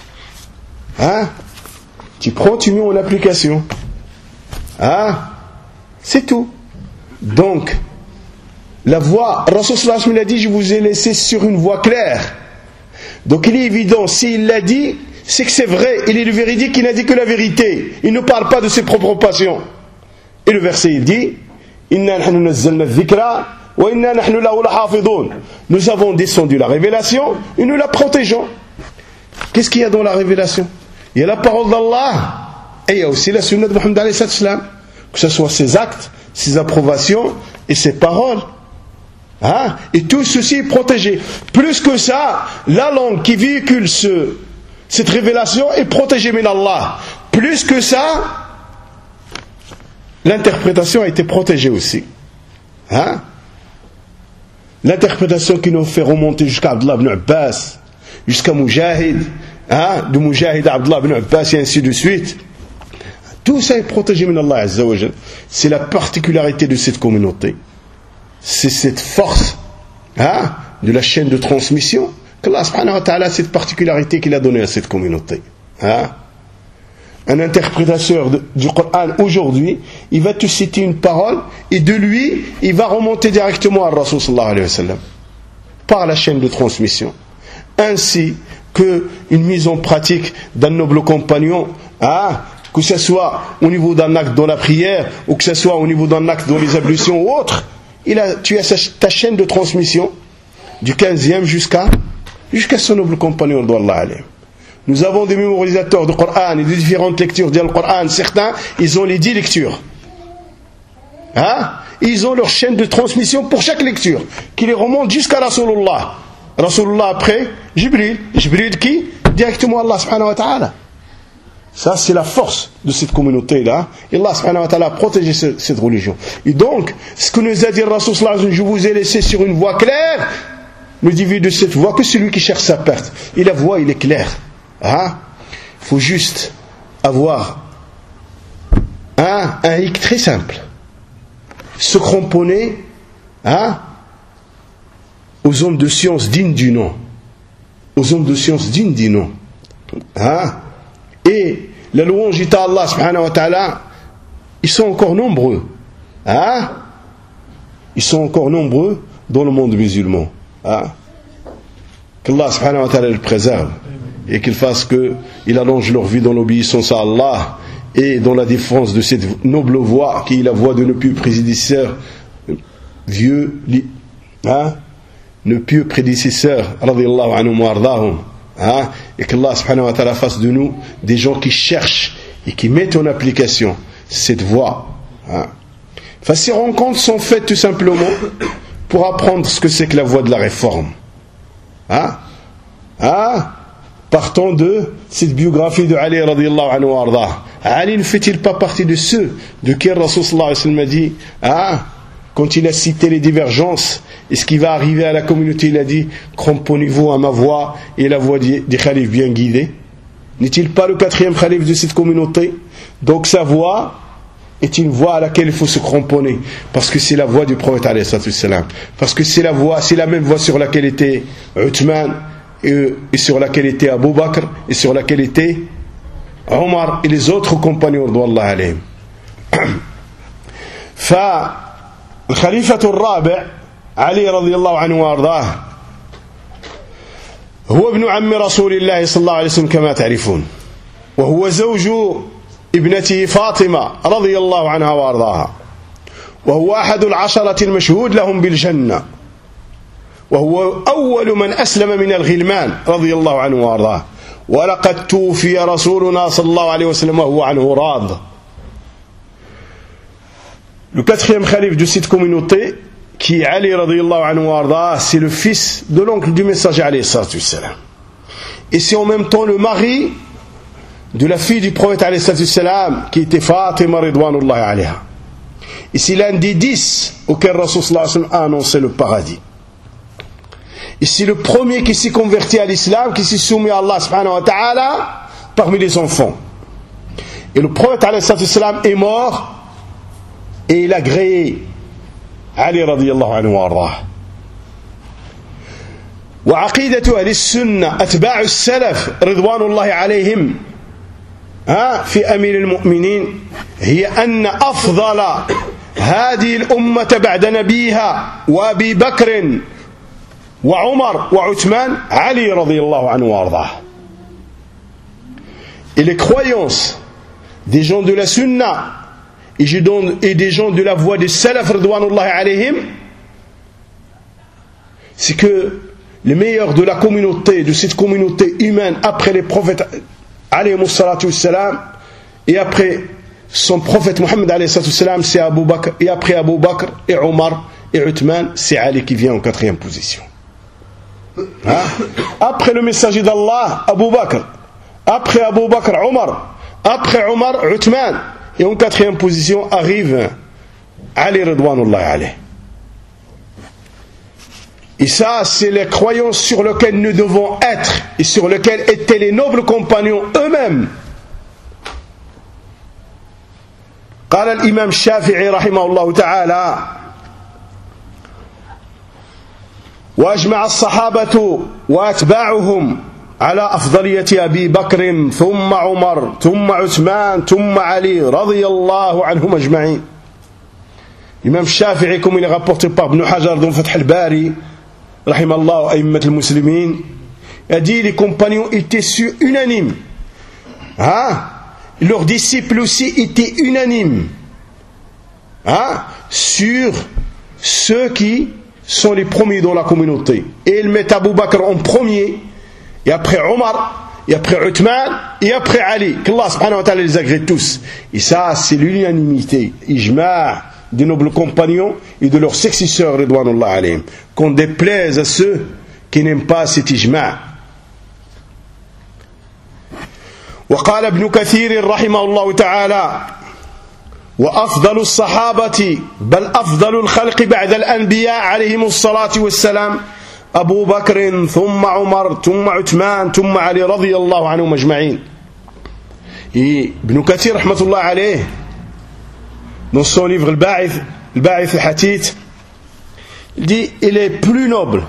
Hein? Tu prends, tu mets en application. Hein? C'est tout. Donc, la voie, Rasul sallallahu alayhi wa sallam a dit, je vous ai laissé sur une voie claire. Donc il est évident, s'il l'a dit, c'est que c'est vrai, il est le véridique, il n'a dit que la vérité. Il ne parle pas de ses propres passions. Et le verset il dit, Inna nahnu nazzalna dhikra wa inna nahnu lahu lahafidun. Nous avons descendu la révélation et nous la protégeons. Qu'est-ce qu'il y a dans la révélation? Il y a la parole d'Allah et il y a aussi la sunna de Muhammad alayhi salam, que ce soit ses actes, ses approbations et ses paroles. Hein? Et tout ceci est protégé. Plus que ça, la langue qui véhicule ce, cette révélation est protégée min Allah. Plus que ça, l'interprétation a été protégée aussi. Hein? L'interprétation qui nous fait remonter jusqu'à Abdullah ibn Abbas, jusqu'à Mujahid, hein? De Mujahid à Abdullah ibn Abbas et ainsi de suite. Tout ça est protégé min Allah Azza wa Jal. C'est la particularité de cette communauté. C'est cette force, hein, de la chaîne de transmission qu'Allah subhanahu wa ta'ala, cette particularité qu'il a donnée à cette communauté. Hein? Un interprétateur de, du Coran aujourd'hui, il va te citer une parole et de lui, il va remonter directement à Rasul sallallahu alayhi wa sallam par la chaîne de transmission. Ainsi que une mise en pratique d'un noble compagnon, hein, que ce soit au niveau d'un acte dans la prière ou que ce soit au niveau d'un acte dans les ablutions ou autre. Il a, tu as ta chaîne de transmission du quinzième jusqu'à jusqu'à son noble compagnon d'Allah alayhi. Nous avons des mémorisateurs de Coran et de différentes lectures du Coran. Certains, ils ont les dix lectures. Hein? Ils ont leur chaîne de transmission pour chaque lecture, qui les remonte jusqu'à Rasulullah. Rasulullah après, Jibril. Jibril qui? Directement Allah subhanahu wa ta'ala. Ça, c'est la force de cette communauté-là. Et Allah subhanahu wa ta'ala a protégé cette, cette religion. Et donc, ce que nous a dit Rasul sallallahu alayhi wa sallam, je vous ai laissé sur une voie claire, ne divise de cette voie que celui qui cherche sa perte. Et la voie, il est claire. Hein? Il faut juste avoir un, un hic très simple. Se cramponner, hein, aux hommes de science dignes du nom. Aux hommes de science dignes du nom. Hein? Et la louange est à Allah subhanahu wa ta'ala, ils sont encore nombreux. Hein? Ils sont encore nombreux dans le monde musulman. Hein? Qu'Allah subhanahu wa ta'ala le préserve et qu'il fasse qu'il allonge leur vie dans l'obéissance à Allah et dans la défense de cette noble voie qui est la voie de nos plus prédécesseurs vieux, hein? nos pieux prédécesseurs, radiyallahu anhum wa ardahum, hein, et qu'Allah subhanahu wa ta'ala fasse de nous des gens qui cherchent et qui mettent en application cette voie. Hein. Enfin, ces rencontres sont faites tout simplement pour apprendre ce que c'est que la voie de la réforme. Hein? Hein? Partant de cette biographie de Ali radiyallahu anhu wa ardah. Ali ne fait-il pas partie de ceux de qui le Rasul sallallahu alayhi wa sallam a dit, hein, quand il a cité les divergences et ce qui va arriver à la communauté, il a dit, cramponnez-vous à ma voix et la voix des, des khalifs bien guidés. N'est-il pas le quatrième khalif de cette communauté? Donc sa voix est une voix à laquelle il faut se cramponner, parce que c'est la voix du prophète alayhi salatu wassalam, parce que c'est la voix, c'est la même voix sur laquelle était Uthman et, et sur laquelle était Abu Bakr et sur laquelle était Omar et les autres compagnons radiyallahu alayhim. فالخليفة الرابع علي رضي الله عنه وارضاه هو ابن عم رسول الله صلى الله عليه وسلم كما تعرفون، وهو زوج ابنته فاطمة رضي الله عنها وارضاها، وهو أحد العشرة المشهود لهم بالجنة، وهو أول من أسلم من الغلمان رضي الله عنه وارضاه، ولقد توفي رسولنا صلى الله عليه وسلم وهو عنه راض. Le quatrième khalife de cette communauté, qui est Ali radiyallahu anhu wa ardah, c'est le fils de l'oncle du messager alayhi salatu wassalam. Et c'est en même temps le mari de la fille du prophète alayhi salatu wassalam, qui était Fatima ridwanullahi alayha. Et c'est l'un des dix auxquels Rasul sallallahu alayhi wa sallam a annoncé le paradis. Et c'est le premier qui s'est converti à l'islam, qui s'est soumis à Allah subhanahu wa ta'ala parmi les enfants. Et le prophète alayhi salatu wassalam est mort et il a gréé Ali radiyallahu anhu wa ardah. وعقيدة أهل السنة أتباع السلف رضوان الله عليهم في أمير المؤمنين هي أن أفضل هذه الأمة بعد نبيها وأبي بكر وعمر وعثمان علي رضي الله عنه وارضاه. Et les croyances des gens de la sunna et des gens de la voie des salaf ridwanullahi alayhim, c'est que les meilleurs de la communauté, de cette communauté humaine après les prophètes alayhimus salatu wassalam, et après son prophète Mohammed alayhi salatu wassalam, c'est Abu Bakr, et après Abu Bakr et Omar et Uthman, c'est Ali qui vient en quatrième position. Hein? Après le messager d'Allah, Abu Bakr, après Abu Bakr, Omar, après Omar, Uthman, et en quatrième position arrive Ali ridwanullahi alayhi. Et ça, c'est les croyances sur lesquelles nous devons être et sur lesquelles étaient les nobles compagnons eux-mêmes. قال الإمام الشافعي رحمه الله تعالى: وأجمع الصحابة وأتباعهم على أفضلية أبي بكر ثم عمر ثم عثمان ثم علي رضي الله عنهم أجمعين. الإمام الشافعي, comme il est rapporté par Ibn Hajar dans Fath al-Bari rahimallahu a'immat al-muslimin, a dit les compagnons étaient unanimes, hein? Leurs disciples aussi étaient unanimes, hein? Sur ceux qui sont les premiers dans la communauté. Et ils mettent Abu Bakr en premier, et après Omar, et après Uthman, et après Ali, qu'Allah subhanahu wa ta'ala les agrée tous. Et ça, c'est l'unanimité, ijma' des nobles compagnons et de leurs successeurs ridwanullah alayhim, qu'on déplaise à ceux qui n'aiment pas cet ijma'. وقال ابن كثير رحمه الله تعالى: وأفضل الصحابة بل أفضل الخلق بعد الأنبياء عليهم الصلاة والسلام أبو بكر ثم عمر ثم عثمان ثم علي رضي الله عنهم أجمعين. Et Ibn Kathir rahmatullah alayh, dans son livre Al-Ba'ith, Al-Ba'ith al-Hadith, il dit: il est plus noble,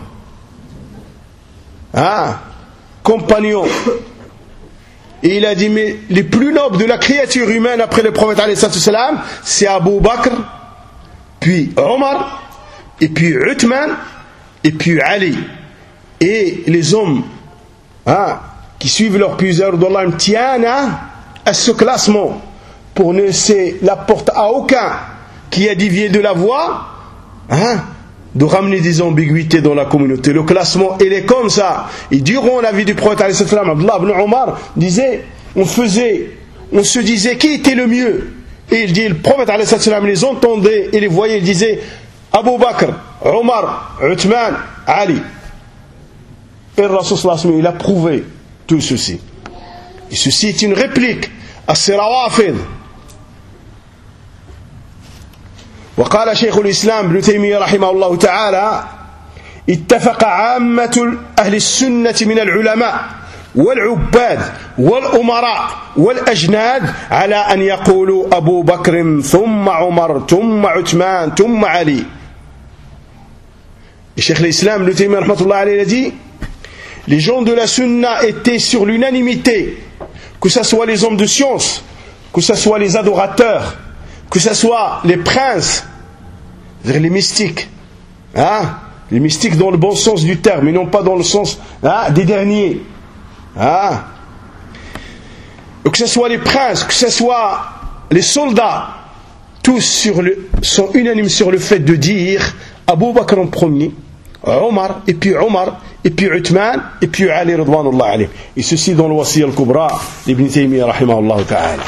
hein, compagnon. Et il a dit: mais les plus nobles de la créature humaine après le prophète alayhi salatu wassalam, c'est Abu Bakr, puis Omar, et puis Uthman, et puis Ali. Et les hommes, hein, qui suivent leurs plusieurs d'Allah tiennent à ce classement pour ne laisser la porte à aucun qui a dévié de la voie, hein, de ramener des ambiguïtés dans la communauté. Le classement, il est comme ça. Et durant la vie du prophète, Abdullah ibn Omar disait, on faisait, on se disait qui était le mieux. Et il dit, le prophète, il les entendait, il les voyait, il disait, Abu Bakr, Omar, Uthman, Ali. Et le Rasul sallallahu alayhi wa sallam, il a prouvé tout ceci. Et ceci est une réplique à ces rawafid. وقال شيخ الإسلام ابن تيمية رحمه الله تعالى اتفق عامة أهل السنة من العلماء والعباد والأمراء والأجناد على أن يقولوا أبو بكر ثم عمر ثم عثمان ثم علي. الشيخ الإسلام ابن تيمية رحمه الله عليه dit, les gens de la sunna étaient sur l'unanimité, que ce soit les hommes de science, que ce soit les adorateurs, que ce soit les princes, les mystiques, hein? Les mystiques dans le bon sens du terme, mais non pas dans le sens hein, des derniers. Hein? Que ce soit les princes, que ce soit les soldats, tous sur le, sont unanimes sur le fait de dire Abu Bakr en premier, Omar, et puis Omar, et puis Uthman, et puis Ali Ridwanullah alayhi. Et ceci dans le Wasiya al-Kubra d'Ibn Taymiyyah rahimahullah ta'ala.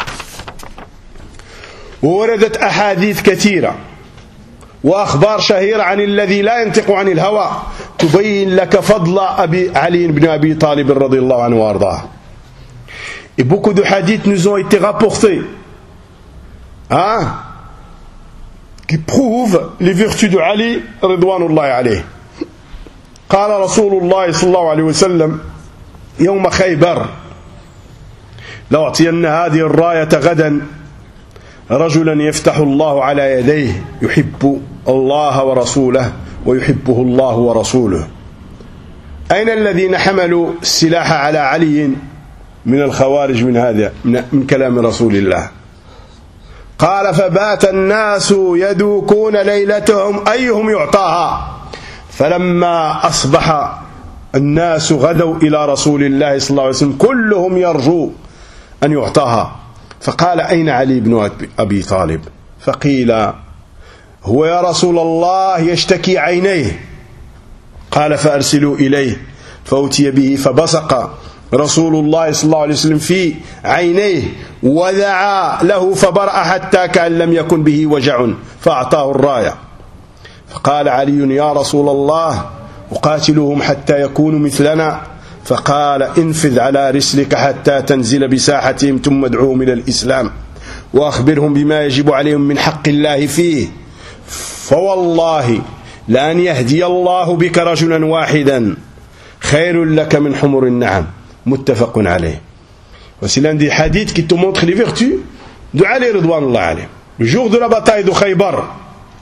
ووردت أحاديث كثيرة وأخبار شهيرة عن الذي لا ينطق عن الهوى تبين لك فضل أبي علي بن أبي طالب رضي الله عنه وأرضاه. Et beaucoup de hadiths nous ont été rapportés hein, qui prouvent les vertus de Ali ridwanullah alayhi. قال رسول الله صلى الله عليه وسلم يوم خيبر لأعطين هذه الراية غدا رجلا يفتح الله على يديه يحب الله ورسوله ويحبه الله ورسوله. أين الذين حملوا السلاح على علي من الخوارج من هذا من كلام رسول الله؟ قال فبات الناس يدوكون ليلتهم أيهم يعطاها فلما أصبح الناس غدوا إلى رسول الله صلى الله عليه وسلم كلهم يرجو أن يعطاها فقال أين علي بن أبي طالب؟ فقيل هو يا رسول الله يشتكي عينيه. قال فأرسلوا إليه فأتي به فبصق رسول الله صلى الله عليه وسلم في عينيه ودعا له فبرأ حتى كأن لم يكن به وجع فأعطاه الراية. فقال علي يا رسول الله أقاتلهم حتى يكونوا مثلنا؟ فقال انفذ على رسلك حتى تنزل بساحتهم ثم ادعوهم إلى الإسلام وأخبرهم بما يجب عليهم من حق الله فيه فوالله لأن يهدي الله بك رجلا واحدا خير لك من حمر النعم. متفق عليه. Voici l'un des hadiths qui te montre les vertus de Ali ridwanullah alayhi. Le jour de la bataille de Khaybar,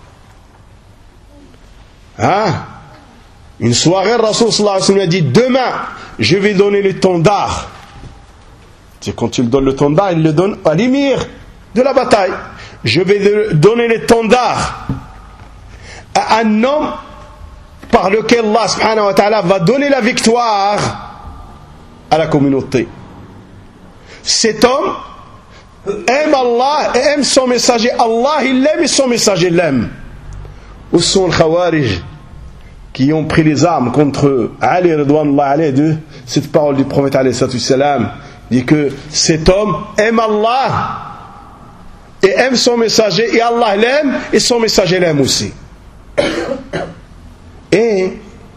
hein? Une soirée, le Rasul sallallahu alayhi wa sallam a dit demain je vais donner l'étendard. C'est quand il donne l'étendard, il le donne à l'émir de la bataille. Je vais donner l'étendard à un homme par lequel Allah subhanahu wa ta'ala va donner la victoire à la communauté. Cet homme aime Allah et aime son messager. Allah il l'aime et son messager l'aime. Où sont les Khawarij qui ont pris les armes contre Ali ridwanullah alayhi de cette parole du prophète alayhi salam dit que cet homme aime Allah et aime son messager et Allah l'aime et son messager l'aime aussi. Et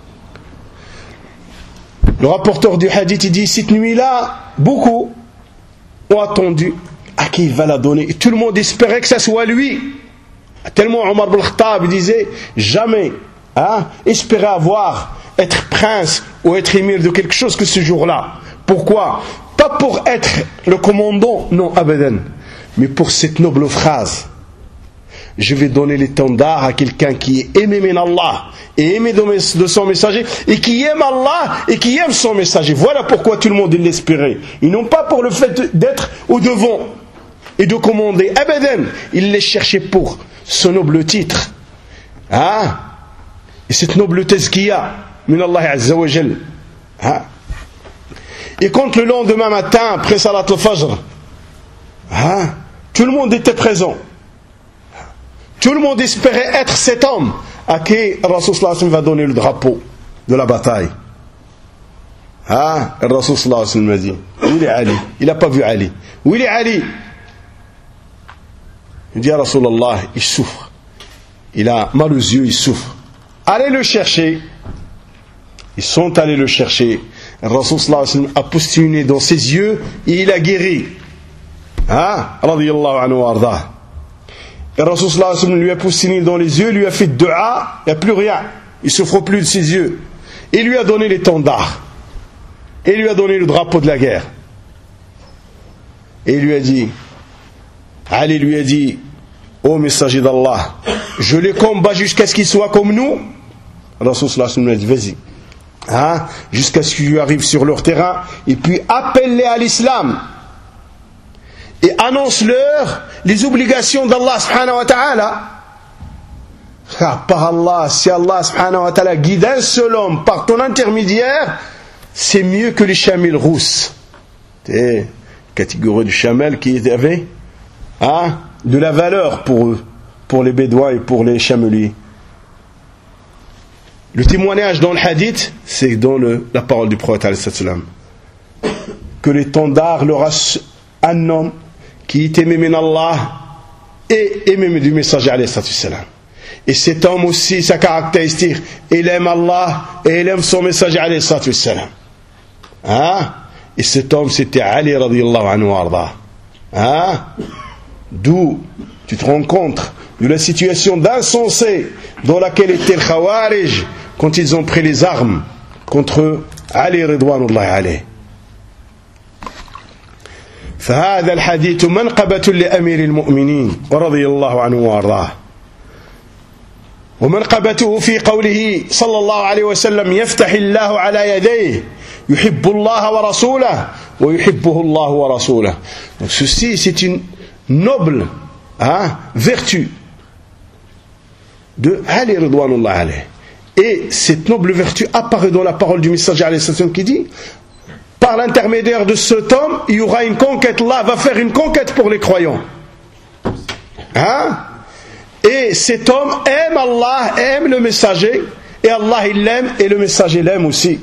le rapporteur du hadith il dit cette nuit-là beaucoup ont attendu à qui il va la donner et tout le monde espérait que ça soit lui, tellement Omar ibn Khattab disait jamais hein, espérer avoir être prince ou être émir de quelque chose que ce jour-là. Pourquoi? Pas pour être le commandant, non, abadan, mais pour cette noble phrase: je vais donner l'étendard à quelqu'un qui est aimé d'Allah et aimé de son messager et qui aime Allah et qui aime son messager. Voilà pourquoi tout le monde l'espérait. Ils n'ont pas pour le fait d'être au devant et de commander, abadan, ils les cherchaient pour ce noble titre, hein? Et cette noble tazkiya min Allah azza wa jal, hein? Et quand le lendemain matin après salat al-fajr, hein, tout le monde était présent, tout le monde espérait être cet homme à qui Rasul sallallahu alayhi wa sallam va donner le drapeau de la bataille. Ah, Rasul sallallahu alayhi wa sallam a dit, où est Ali? Il n'a pas vu Ali. Où est Ali? Il dit à Rasulallah, il souffre. Il a mal aux yeux, il souffre. Allez le chercher. Ils sont allés le chercher. Rasul sallallahu alayhi wa sallam a postillonné dans ses yeux et il a guéri. Ah, radiyallahu anhu wa ardah. Et Rasul sallallahu alayhi wa sallam lui a postillonné dans les yeux, lui a fait dua, il n'y a plus rien. Il ne souffre plus de ses yeux. Il lui a donné l'étendard. Et il lui a donné le drapeau de la guerre. Et il lui a dit, Ali lui a dit, ô messager d'Allah, je les combats jusqu'à ce qu'ils soient comme nous. Rasul sallallahu alayhi wa sallam lui a dit, vas-y. Hein, jusqu'à ce qu'ils arrivent sur leur terrain, et puis appelle-les à l'islam et annonce-leur les obligations d'Allah subhanahu wa ta'ala. Car par Allah, si Allah subhanahu wa ta'ala guide un seul homme par ton intermédiaire, c'est mieux que les chamelles rousses. C'est catégorie de chamelles qui avait hein, de la valeur pour eux, pour les bédouins et pour les chameliers. Le témoignage dans le hadith, c'est dans le, la parole du prophète alayhi salam, que l'étendard leur a un homme qui est aimé d'Allah et aimé du messager alayhi salam. Et cet homme aussi, sa caractéristique, il aime Allah et il aime son messager alayhi salam. Hein? Et cet homme, c'était Ali radiyallahu anhu arda. Hein? D'où tu te rends compte de la situation d'insensé dans laquelle était le Khawarij quand ils ont pris les armes contre Ali ridwanullahi alayh. فهذا الحديث منقبة لأمير المؤمنين ورضي الله عنه وارضاه ومنقبته في قوله صلى الله عليه وسلم يفتح الله على يديه يحب الله ورسوله ويحبه الله ورسوله. Donc ceci c'est une noble hein, vertu de Ali ridwanullahi alayh. Et cette noble vertu apparaît dans la parole du messager alayhi salam qui dit, par l'intermédiaire de cet homme, il y aura une conquête. Allah va faire une conquête pour les croyants. Hein? Et cet homme aime Allah, aime le messager, et Allah il l'aime, et le messager l'aime aussi.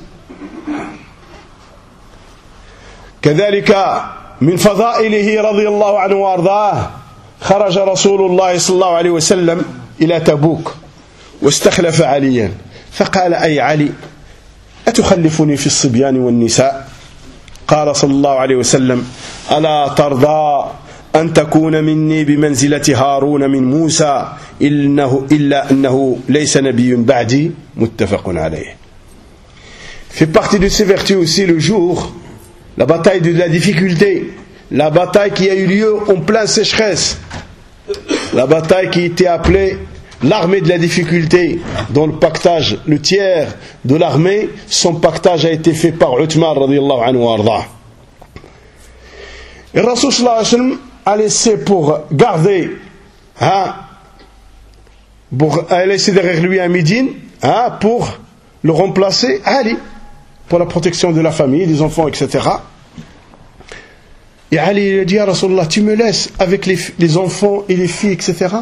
كذلك من فضائله رضي الله عنه وارضاه خرج رسول الله صلى الله عليه وسلم إلى تبوك واستخلف عليا فقال أي علي أتخلفني في الصبيان والنساء؟ قال صلى الله عليه وسلم ألا ترضى أن تكون مني بمنزلة هارون من موسى إنه إلا أنه ليس نبي بعدي متفق عليه. Fait partie de ces vertus aussi le jour, la bataille de la difficulté, la bataille qui a eu lieu en pleine sécheresse, la bataille qui était appelée l'armée de la difficulté, dont le pactage, le tiers de l'armée, son pactage a été fait par Uthman radiyallahu anhu wa arda. Et Rasul sallallahu alayhi wa sallam a laissé pour garder, hein, pour, a laissé derrière lui un Médine, hein, pour le remplacer Ali, pour la protection de la famille, des enfants, et cetera. Et Ali il a dit à Rasulullah, tu me laisses avec les, les enfants et les filles, et cetera.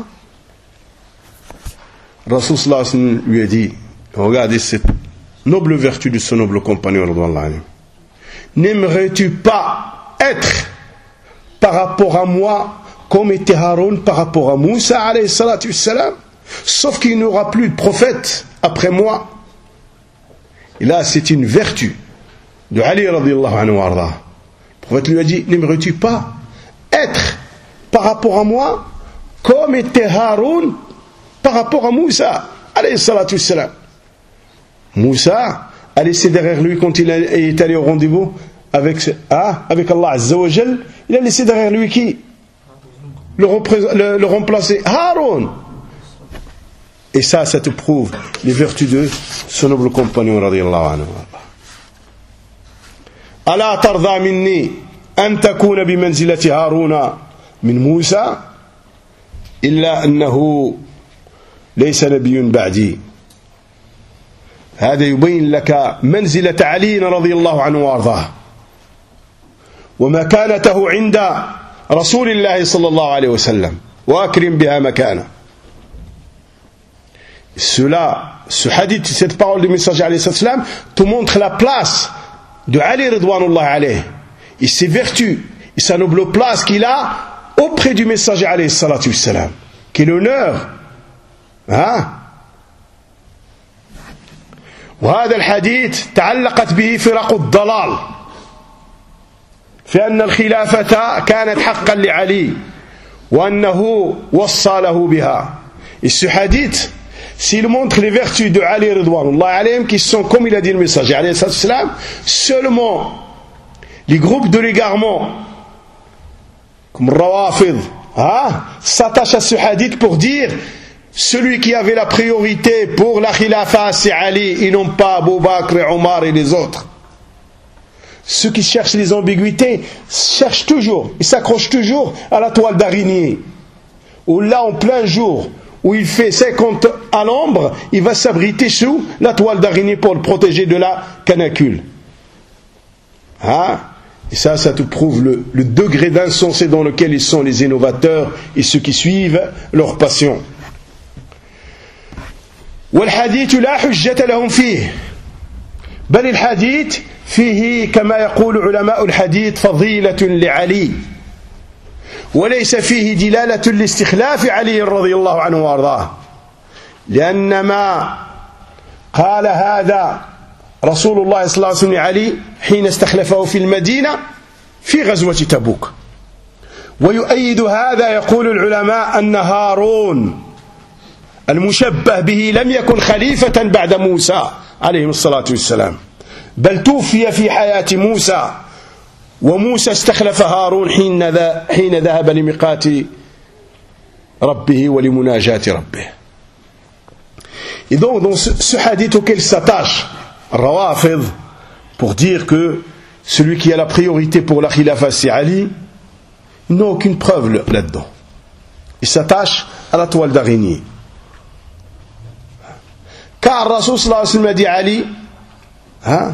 Rasul sallallahu alayhi wa sallam lui a dit, regardez cette noble vertu de ce noble compagnon, n'aimerais-tu pas être par rapport à moi comme était Haroun par rapport à Moussa alayhi salatu wassalam, sauf qu'il n'y aura plus de prophète après moi. Et là c'est une vertu de Ali radiyallahu anhu arda. Le prophète lui a dit, n'aimerais-tu pas être par rapport à moi comme était Haroun par rapport à Moussa alayhi salatu wassalam. Moussa a laissé derrière lui quand il est allé au rendez-vous avec, ah, avec Allah Azza wa Jal, il a laissé derrière lui qui le, le, le remplacer, Haroun. Et ça, ça te prouve les vertus de ce noble compagnon radiyallahu anhu. Ala tarda minni an takuna bi manzilati Haruna min Moussa illa annahu ليس نبي بعدي. هذا يبين لك منزلة علي رضي الله عنه وارضاه ومكانته عند رسول الله صلى الله عليه وسلم وأكرم بها مكانه. Cela, ce hadith, cette parole du messager alayhi salam, te montre la place de Ali ridwanullah alayhi, et ses vertus, et sa noble place qu'il a auprès du messager alayhi salatu wassalam. Quel honneur, hein? وهذا الحديث تعلقت به فرق الضلال في أن الخلافة كانت حقا لعلي وأنه وصى له بها. Et ce hadith, s'il montre les vertus de Ali ridwanullah alayhim, qui sont, comme il a dit le messager alayhi salam, seulement les groupes de l'égarement comme Rawafid hein, s'attachent à ce hadith pour dire celui qui avait la priorité pour la khilafa c'est Ali et non pas Abu Bakr et Omar et les autres. Ceux qui cherchent les ambiguïtés cherchent toujours, ils s'accrochent toujours à la toile d'araignée, où là en plein jour où il fait cinquante à l'ombre, il va s'abriter sous la toile d'araignée pour le protéger de la canicule. Hein? Et ça, ça te prouve le, le degré d'insensé dans lequel ils sont les innovateurs et ceux qui suivent leur passion. والحديث لا حجة لهم فيه بل الحديث فيه كما يقول علماء الحديث فضيلة لعلي وليس فيه دلالة لاستخلاف علي رضي الله عنه وارضاه لأن ما قال هذا رسول الله صلى الله عليه وسلم لعلي حين استخلفه في المدينة في غزوة تبوك. ويؤيد هذا يقول العلماء أن هارون المشبه به لم يكن خليفة بعد موسى عليه الصلاة والسلام بل توفي في حياة موسى وموسى استخلف هارون حين حين ذهب لميقات ربه ولمناجاة ربه. Et donc dans ce, ce hadith auquel s'attache Rawafid pour dire que celui qui a la priorité pour la khilafa c'est Ali, ils n'ont aucune preuve là-dedans. Ils s'attachent à la toile d'araignée. Car Rasul sallallahu alayhi wa sallam a dit Ali, hein,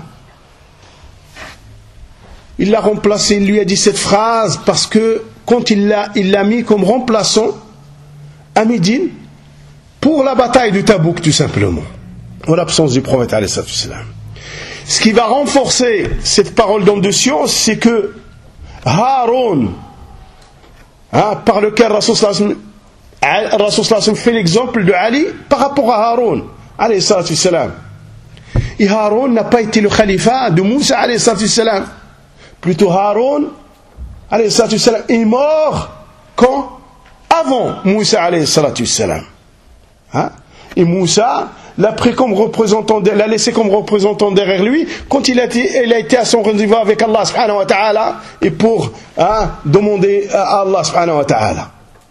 il l'a remplacé, il lui a dit cette phrase parce que quand il l'a, il l'a mis comme remplaçant à Médine pour la bataille de Tabouk tout simplement, en l'absence du prophète alayhi salam. Ce qui va renforcer cette parole d'homme de science, c'est que Haroun, hein, par lequel Rasul sallallahu alayhi wa sallam fait l'exemple de Ali par rapport à Haroun alayhi salam. Et Haroun n'a pas été le khalifa de Moussa alayhi salam. Plutôt Haroun alayhi salam est mort quand? Avant Moussa alayhi salam. Hein? Et Moussa l'a pris comme représentant, l'a laissé comme représentant derrière lui quand il a été, il a été à son rendez-vous avec Allah subhanahu wa ta'ala et pour hein, demander à Allah subhanahu wa ta'ala.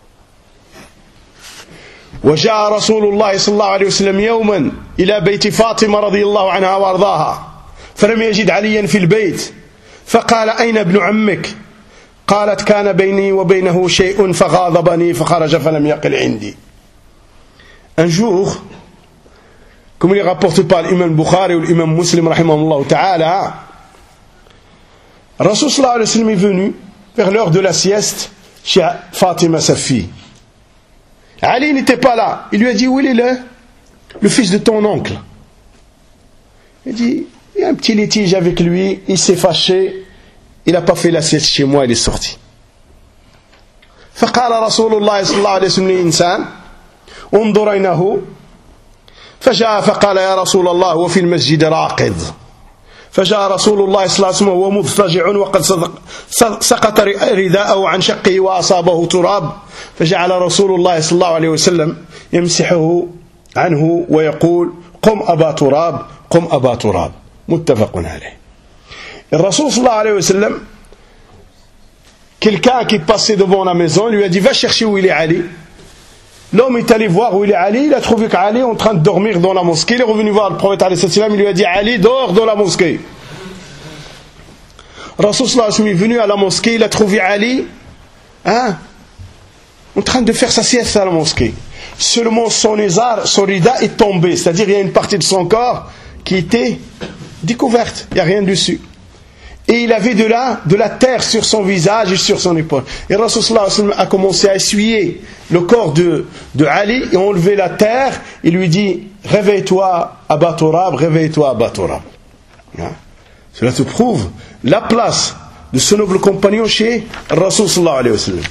وجاء رسول الله صلى الله عليه وسلم يوما إلى بيت فاطمة رضي الله عنها وارضاها فلم يجد عليا في البيت فقال أين ابن عمك؟ قالت كان بيني وبينه شيء فغاضبني فخرج فلم يقل عندي. Un jour, comme il est rapporté par l'imam Bukhari ou l'imam Muslim rahimahullah ta'ala, Rasul sallallahu alayhi wa sallam est venu vers l'heure de la sieste chez Fatima sa fille. Ali n'était pas là. Il lui a dit où il est le, le fils de ton oncle. Il dit il y a un petit litige avec lui, il s'est fâché, il n'a pas fait la sieste chez moi, il est sorti. فقال رسول الله صلى الله عليه وسلم للإنسان انظر أينه فجاء فقال يا رسول الله وفي المسجد راقد فجاء رسول الله صلى الله عليه وسلم وهو مضطجع وقد سقط رداءه عن شقه وأصابه تراب فجعل رسول الله صلى الله عليه وسلم يمسحه عنه ويقول قم أبا تراب قم أبا تراب متفق عليه. الرسول صلى الله عليه وسلم quelqu'un qui passait devant la maison lui a dit va chercher où il est Ali. L'homme est allé voir où il est Ali, il a trouvé qu'Ali est en train de dormir dans la mosquée, il est revenu voir le prophète alayhi salam, il lui a dit Ali dort dans la mosquée. Rasul sallallahu alayhi wa sallam est venu à la mosquée, il a trouvé Ali hein, en train de faire sa sieste à la mosquée. Seulement son izar, son rida est tombé, c'est-à-dire il y a une partie de son corps qui était découverte, il n'y a rien dessus. Et il avait de la, de la terre sur son visage et sur son épaule. Et Rasul sallallahu alayhi wa sallam a commencé à essuyer le corps de, de Ali et enlever la terre. Il lui dit, réveille-toi Aba Turab, réveille-toi Aba Turab. Cela te prouve la place de ce noble compagnon chez Rasul sallallahu alayhi wa sallam.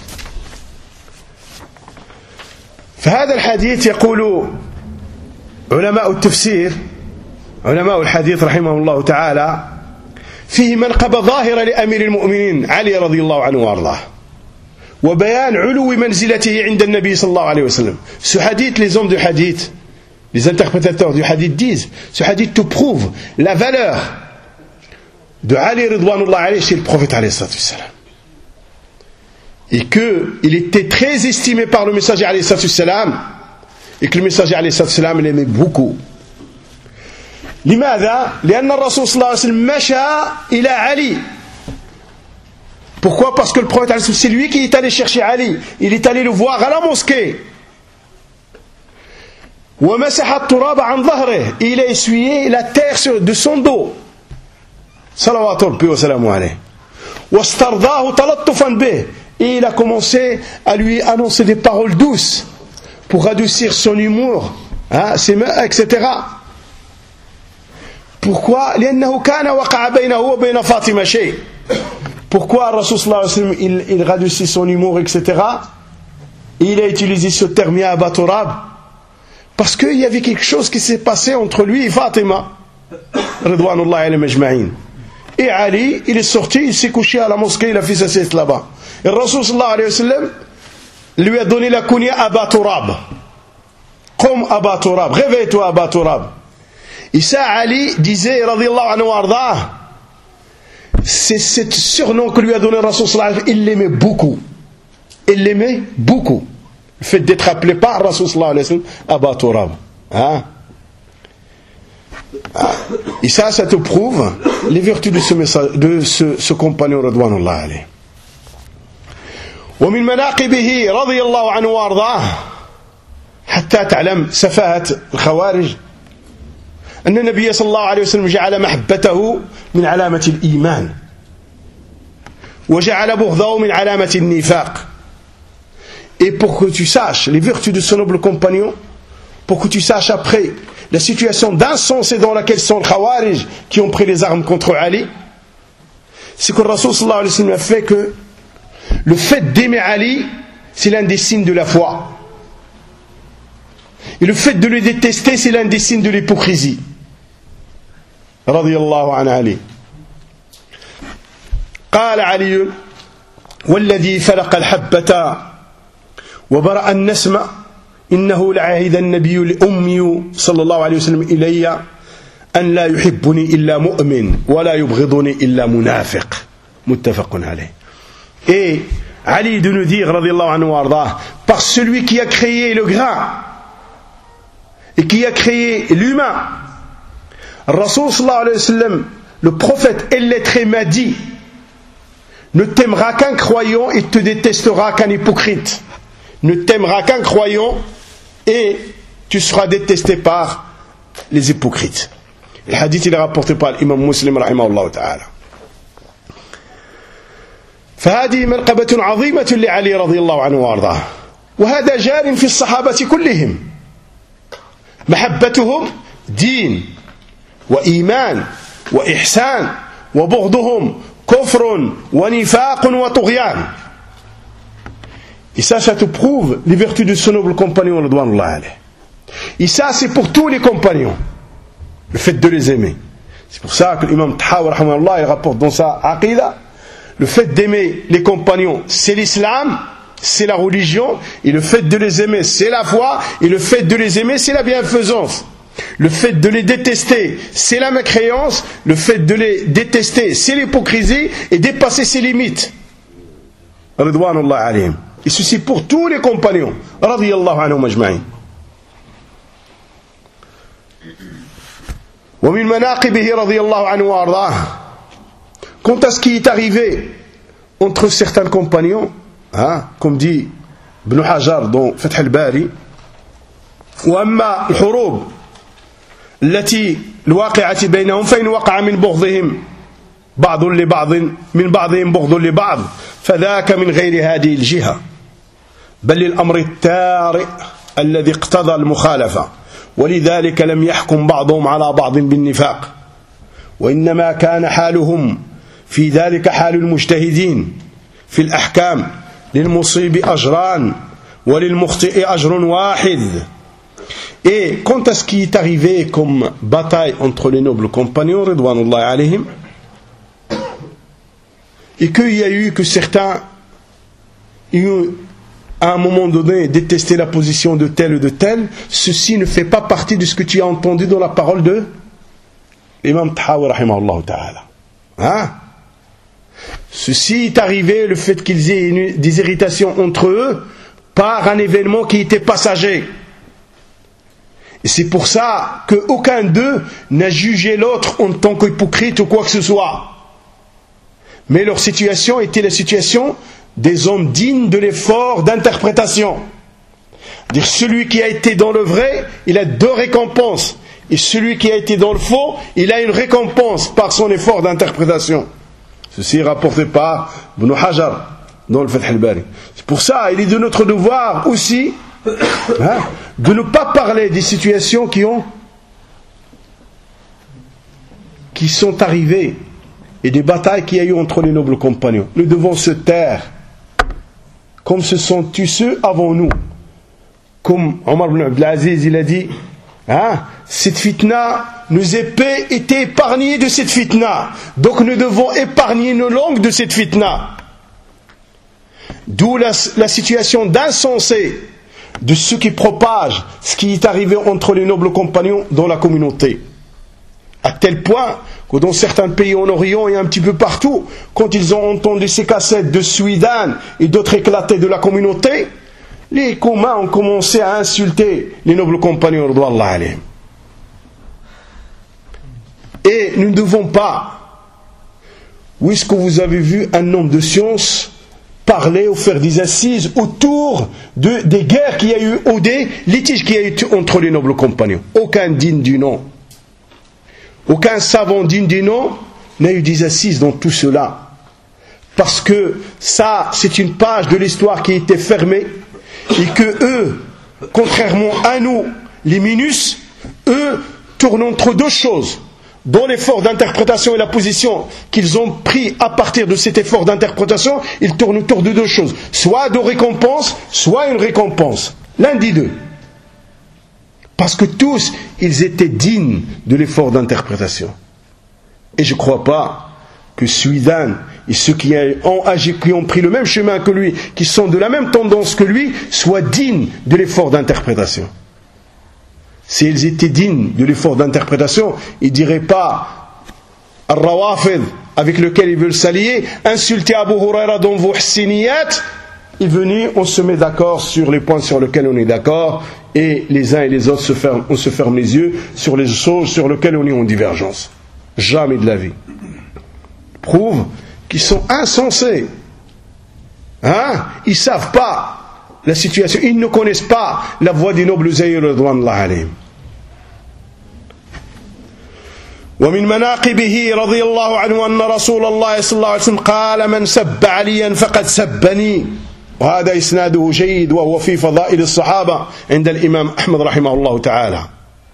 فهذا الحديث يقول علماء التفسير علماء الحديث رحمه الله تعالى فيه منقبة ظاهرة لأمير المؤمنين علي رضي الله عنه وارضاه وبيان علو منزلته عند النبي صلى الله عليه وسلم. Ce hadith, les hommes du hadith, les interprétateurs du hadith disent, ce hadith te prouve la valeur de Ali ridwanullah alayhi chez le prophète alayhi salatu wassalam. Et qu'il était très estimé par le messager alayhi salatu wassalam, et que le messager alayhi salatu wassalam l'aimait beaucoup. لماذا؟ لأن الرسول صلى الله عليه وسلم مشى إلى علي. Pourquoi? Parce que le prophète c'est lui qui est allé chercher Ali. Il est allé le voir à la mosquée. ومسح التراب عن ظهره. Il a essuyé la terre de son dos. صلوات ربي وسلامه عليه. واسترضاه تلطفا به. Et il a commencé à lui annoncer des paroles douces pour adoucir son humour, hein, ses mains, et cetera. Pourquoi? لأنه كان وقع بينه وبين فاطمة شيء. Pourquoi Rasul sallallahu alayhi wa sallam il, il radoucit son humour, et cetera. Et il a utilisé ce terme ya Aba Turab parce qu'il y avait quelque chose qui s'est passé entre lui et Fatima ridwanullah alayhim ajma'in. Et Ali, il est sorti, il s'est couché à la mosquée, il a fait sa sieste là-bas. Et Rasul sallallahu alayhi wa sallam lui a donné la kunya Aba Turab. Qum Aba Turab, réveille-toi Aba Turab. Et ça, Ali disait, radiyallahu anhu wa ardah, c'est ce surnom que lui a donné Rasul sallallahu alayhi wa sallam, il l'aimait beaucoup. Il l'aimait beaucoup. Le fait d'être appelé par Rasul sallallahu alayhi wa sallam, Aba Turab. Hein? Et ça, ça te prouve les vertus de ce, message, de ce, ce compagnon, radwanullah alayhi. ومن مناقبه رضي الله عنه وارضاه حتى تعلم سفاهة الخوارج أن النبي صلى الله عليه وسلم جعل محبته من علامة الإيمان وجعل بغضه من علامة النفاق. Et pour que tu saches les vertus de ce noble compagnon, pour que tu saches après la situation d'insensé dans laquelle sont les Khawarij qui ont pris les armes contre Ali, c'est que le Rasul sallallahu alayhi wa sallam a fait que le fait d'aimer Ali, c'est l'un des signes de la foi. Et le fait de le détester, c'est l'un des signes de l'hypocrisie. Radiyallahu an Ali. قال علي والذي فلق الحبة وبرأ النسم إنه لعهد النبي الأمي صلى الله عليه وسلم إلي أن لا يحبني إلا مؤمن ولا يبغضني إلا منافق. متفق عليه. Et Ali de nous dire, radiyallahu anhu wa ardah, par celui qui a créé le grain et qui a créé l'humain, Rasul sallallahu alayhi wa sallam, le prophète illettré m'a dit, ne t'aimera qu'un croyant et te détestera qu'un hypocrite. Ne t'aimera qu'un croyant et tu seras détesté par les hypocrites. Le hadith il est rapporté par l'imam Muslim rahimahullah ta'ala. فهذه منقبة عظيمة لعلي رضي الله عنه وارضاه وهذا جار في الصحابة كلهم. محبتهم دين وإيمان وإحسان وبغضهم كفر ونفاق وطغيان. Et ça, ça te prouve les vertus de ce noble compagnon radwanullah alayhi. Et ça, c'est pour tous les compagnons, le fait de les aimer. C'est pour ça que l'imam Tahawi rahimahullah il rapporte dans sa aqida, le fait d'aimer les compagnons, c'est l'islam, c'est la religion, et le fait de les aimer, c'est la foi, et le fait de les aimer, c'est la bienfaisance. Le fait de les détester, c'est la mécréance, le fait de les détester, c'est l'hypocrisie, et dépasser ses limites. Ridwanullah alayhim. Et ceci pour tous les compagnons, radiyallahu anhum ajma'in. ومن مناقبه رضي الله عنه وارضاه. Quant à ce qui est arrivé entre certains compagnons, hein, comme dit Ibn Hajar dans Fath al-Bari, وأما الحروب التي الواقعة بينهم فإن وقع من بغضهم بعض لبعض من بعضهم بغض لبعض فذاك من غير هذه الجهة بل للأمر الطارئ الذي اقتضى المخالفة ولذلك لم يحكم بعضهم على بعض بالنفاق وإنما كان حالهم في ذلك حال المجتهدين في الأحكام للمصيب أجران وللمخطئ أجر واحد. Et quant à ce qui est arrivé comme bataille entre les nobles compagnons, Ridwanullah alayhim, et qu'il y a eu que certains ont à un moment donné détesté la position de tel ou de tel, ceci ne fait pas partie de ce que tu as entendu dans la parole de l'imam Tahawi rahimahullah ta'ala. Hein? Ceci est arrivé, le fait qu'ils aient une, des irritations entre eux par un événement qui était passager. Et c'est pour ça qu'aucun d'eux n'a jugé l'autre en tant qu'hypocrite ou quoi que ce soit. Mais leur situation était la situation des hommes dignes de l'effort d'interprétation. Dire celui qui a été dans le vrai, il a deux récompenses. Et celui qui a été dans le faux, il a une récompense par son effort d'interprétation. Ceci est rapporté par Ibn Hajar dans le Fath al-Bari. C'est pour ça, il est de notre devoir aussi hein, de ne pas parler des situations qui ont qui sont arrivées et des batailles qu'il y a eu entre les nobles compagnons. Nous devons se taire comme se sont tus ceux avant nous. Comme Omar ibn Abdelaziz, il a dit hein, cette fitna, nos épées étaient épargnées de cette fitna, donc nous devons épargner nos langues de cette fitna. D'où la, la situation d'insensé de ceux qui propagent ce qui est arrivé entre les nobles compagnons dans la communauté. À tel point que dans certains pays en Orient et un petit peu partout, quand ils ont entendu ces cassettes de Souidan et d'autres éclatés de la communauté, les communs ont commencé à insulter les nobles compagnons radhiyallahu alayhim. Et nous ne devons pas, où est-ce que vous avez vu un homme de science parler ou faire des assises autour de, des guerres qu'il y a eu ou des litiges qu'il y a eu entre les nobles compagnons? Aucun digne du nom, aucun savant digne du nom n'a eu des assises dans tout cela, parce que ça c'est une page de l'histoire qui était fermée et que eux, contrairement à nous les minus, eux tournent entre deux choses. Dans l'effort d'interprétation et la position qu'ils ont pris à partir de cet effort d'interprétation, ils tournent autour de deux choses, soit de récompense, soit une récompense, l'un des deux, parce que tous ils étaient dignes de l'effort d'interprétation. Et je ne crois pas que Souidan et ceux qui ont agi, qui ont pris le même chemin que lui, qui sont de la même tendance que lui, soient dignes de l'effort d'interprétation. S'ils étaient dignes de l'effort d'interprétation, ils ne diraient pas Al-Rawafid, avec lequel ils veulent s'allier, insulter Abu Huraira dans vos hssiniyat, et venir, on se met d'accord sur les points sur lesquels on est d'accord, et les uns et les autres se ferment, on se ferme les yeux sur les choses sur lesquelles on est en divergence. Jamais de la vie. Prouve qu'ils sont insensés. Hein? Ils ne savent pas la situation, ils ne connaissent pas la voix des nobles Zayr radhiyallahu alayhim. ومن مناقبه رضي الله عنه أن رسول الله صلى الله عليه وسلم قال من سب عليا فقد سبني, وهذا إسناده جيد وهو في فضائل الصحابة عند الإمام أحمد رحمه الله تعالى.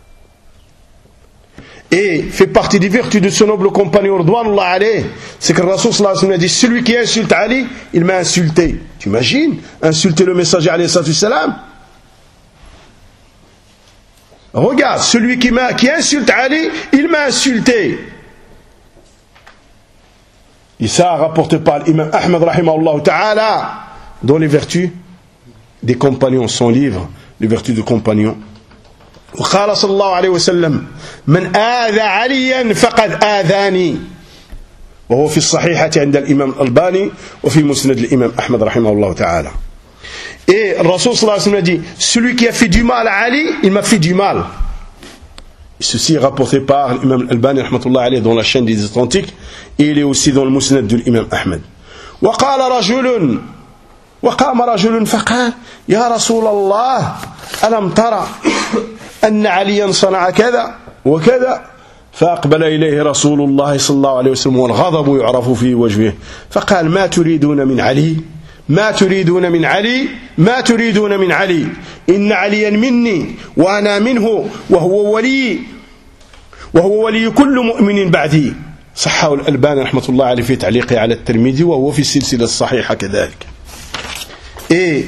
Et fait partie des vertus de ce noble compagnon radhiyallahu alayhi, c'est que le Rasul sallallahu alayhi wa sallam a dit celui qui insulte Ali, il m'a insulté. Tu imagines insulter le messager alayhi salam? Regarde, celui qui, m'a, qui insulte Ali, il m'a insulté. Et ça rapporté par l'imam Ahmed rahimahullah ta'ala dans les vertus des compagnons, son livre, les vertus des compagnons. وقال صلى الله عليه وسلم من آذى عليا فقد آذاني, وهو في الصحيحة عند الإمام الألباني وفي مسند الإمام أحمد رحمه الله تعالى. Et le Rasul sallallahu alayhi wa sallam a dit celui qui a fait du mal à Ali, il m'a fait du mal. Et ceci est rapporté par l'imam Al-Albani rahmatullah alayhi dans la chaîne des authentiques, et il est aussi dans le musnad de l'imam Ahmed. وقال رجل وقام رجل فقال يا رسول الله ألم ترى أن عليا صنع كذا وكذا فأقبل إليه رسول الله صلى الله عليه وسلم والغضب يعرف في وجهه فقال ما تريدون من علي ما تريدون من علي ما تريدون من علي إن عليا مني وأنا منه وهو ولي وهو ولي كل مؤمن بعدي. صححه الألباني رحمة الله عليه في تعليقه على الترمذي وهو في السلسلة الصحيحة كذلك. Et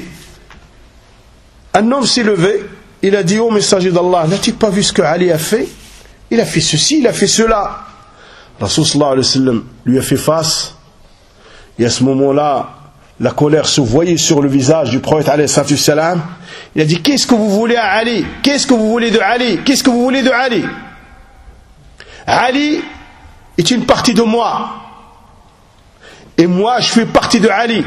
un homme s'est levé, il a dit au messager d'Allah, n'as-tu pas vu ce que Ali a fait? Il a fait ceci, il a fait cela. Rasul sallallahu alayhi wa sallam lui a fait face, et à ce moment-là la colère se voyait sur le visage du prophète alayhi salam. Il a dit, qu'est-ce que vous voulez à Ali? Qu'est-ce que vous voulez de Ali? Qu'est-ce que vous voulez de Ali? Ali est une partie de moi et moi je fais partie de Ali,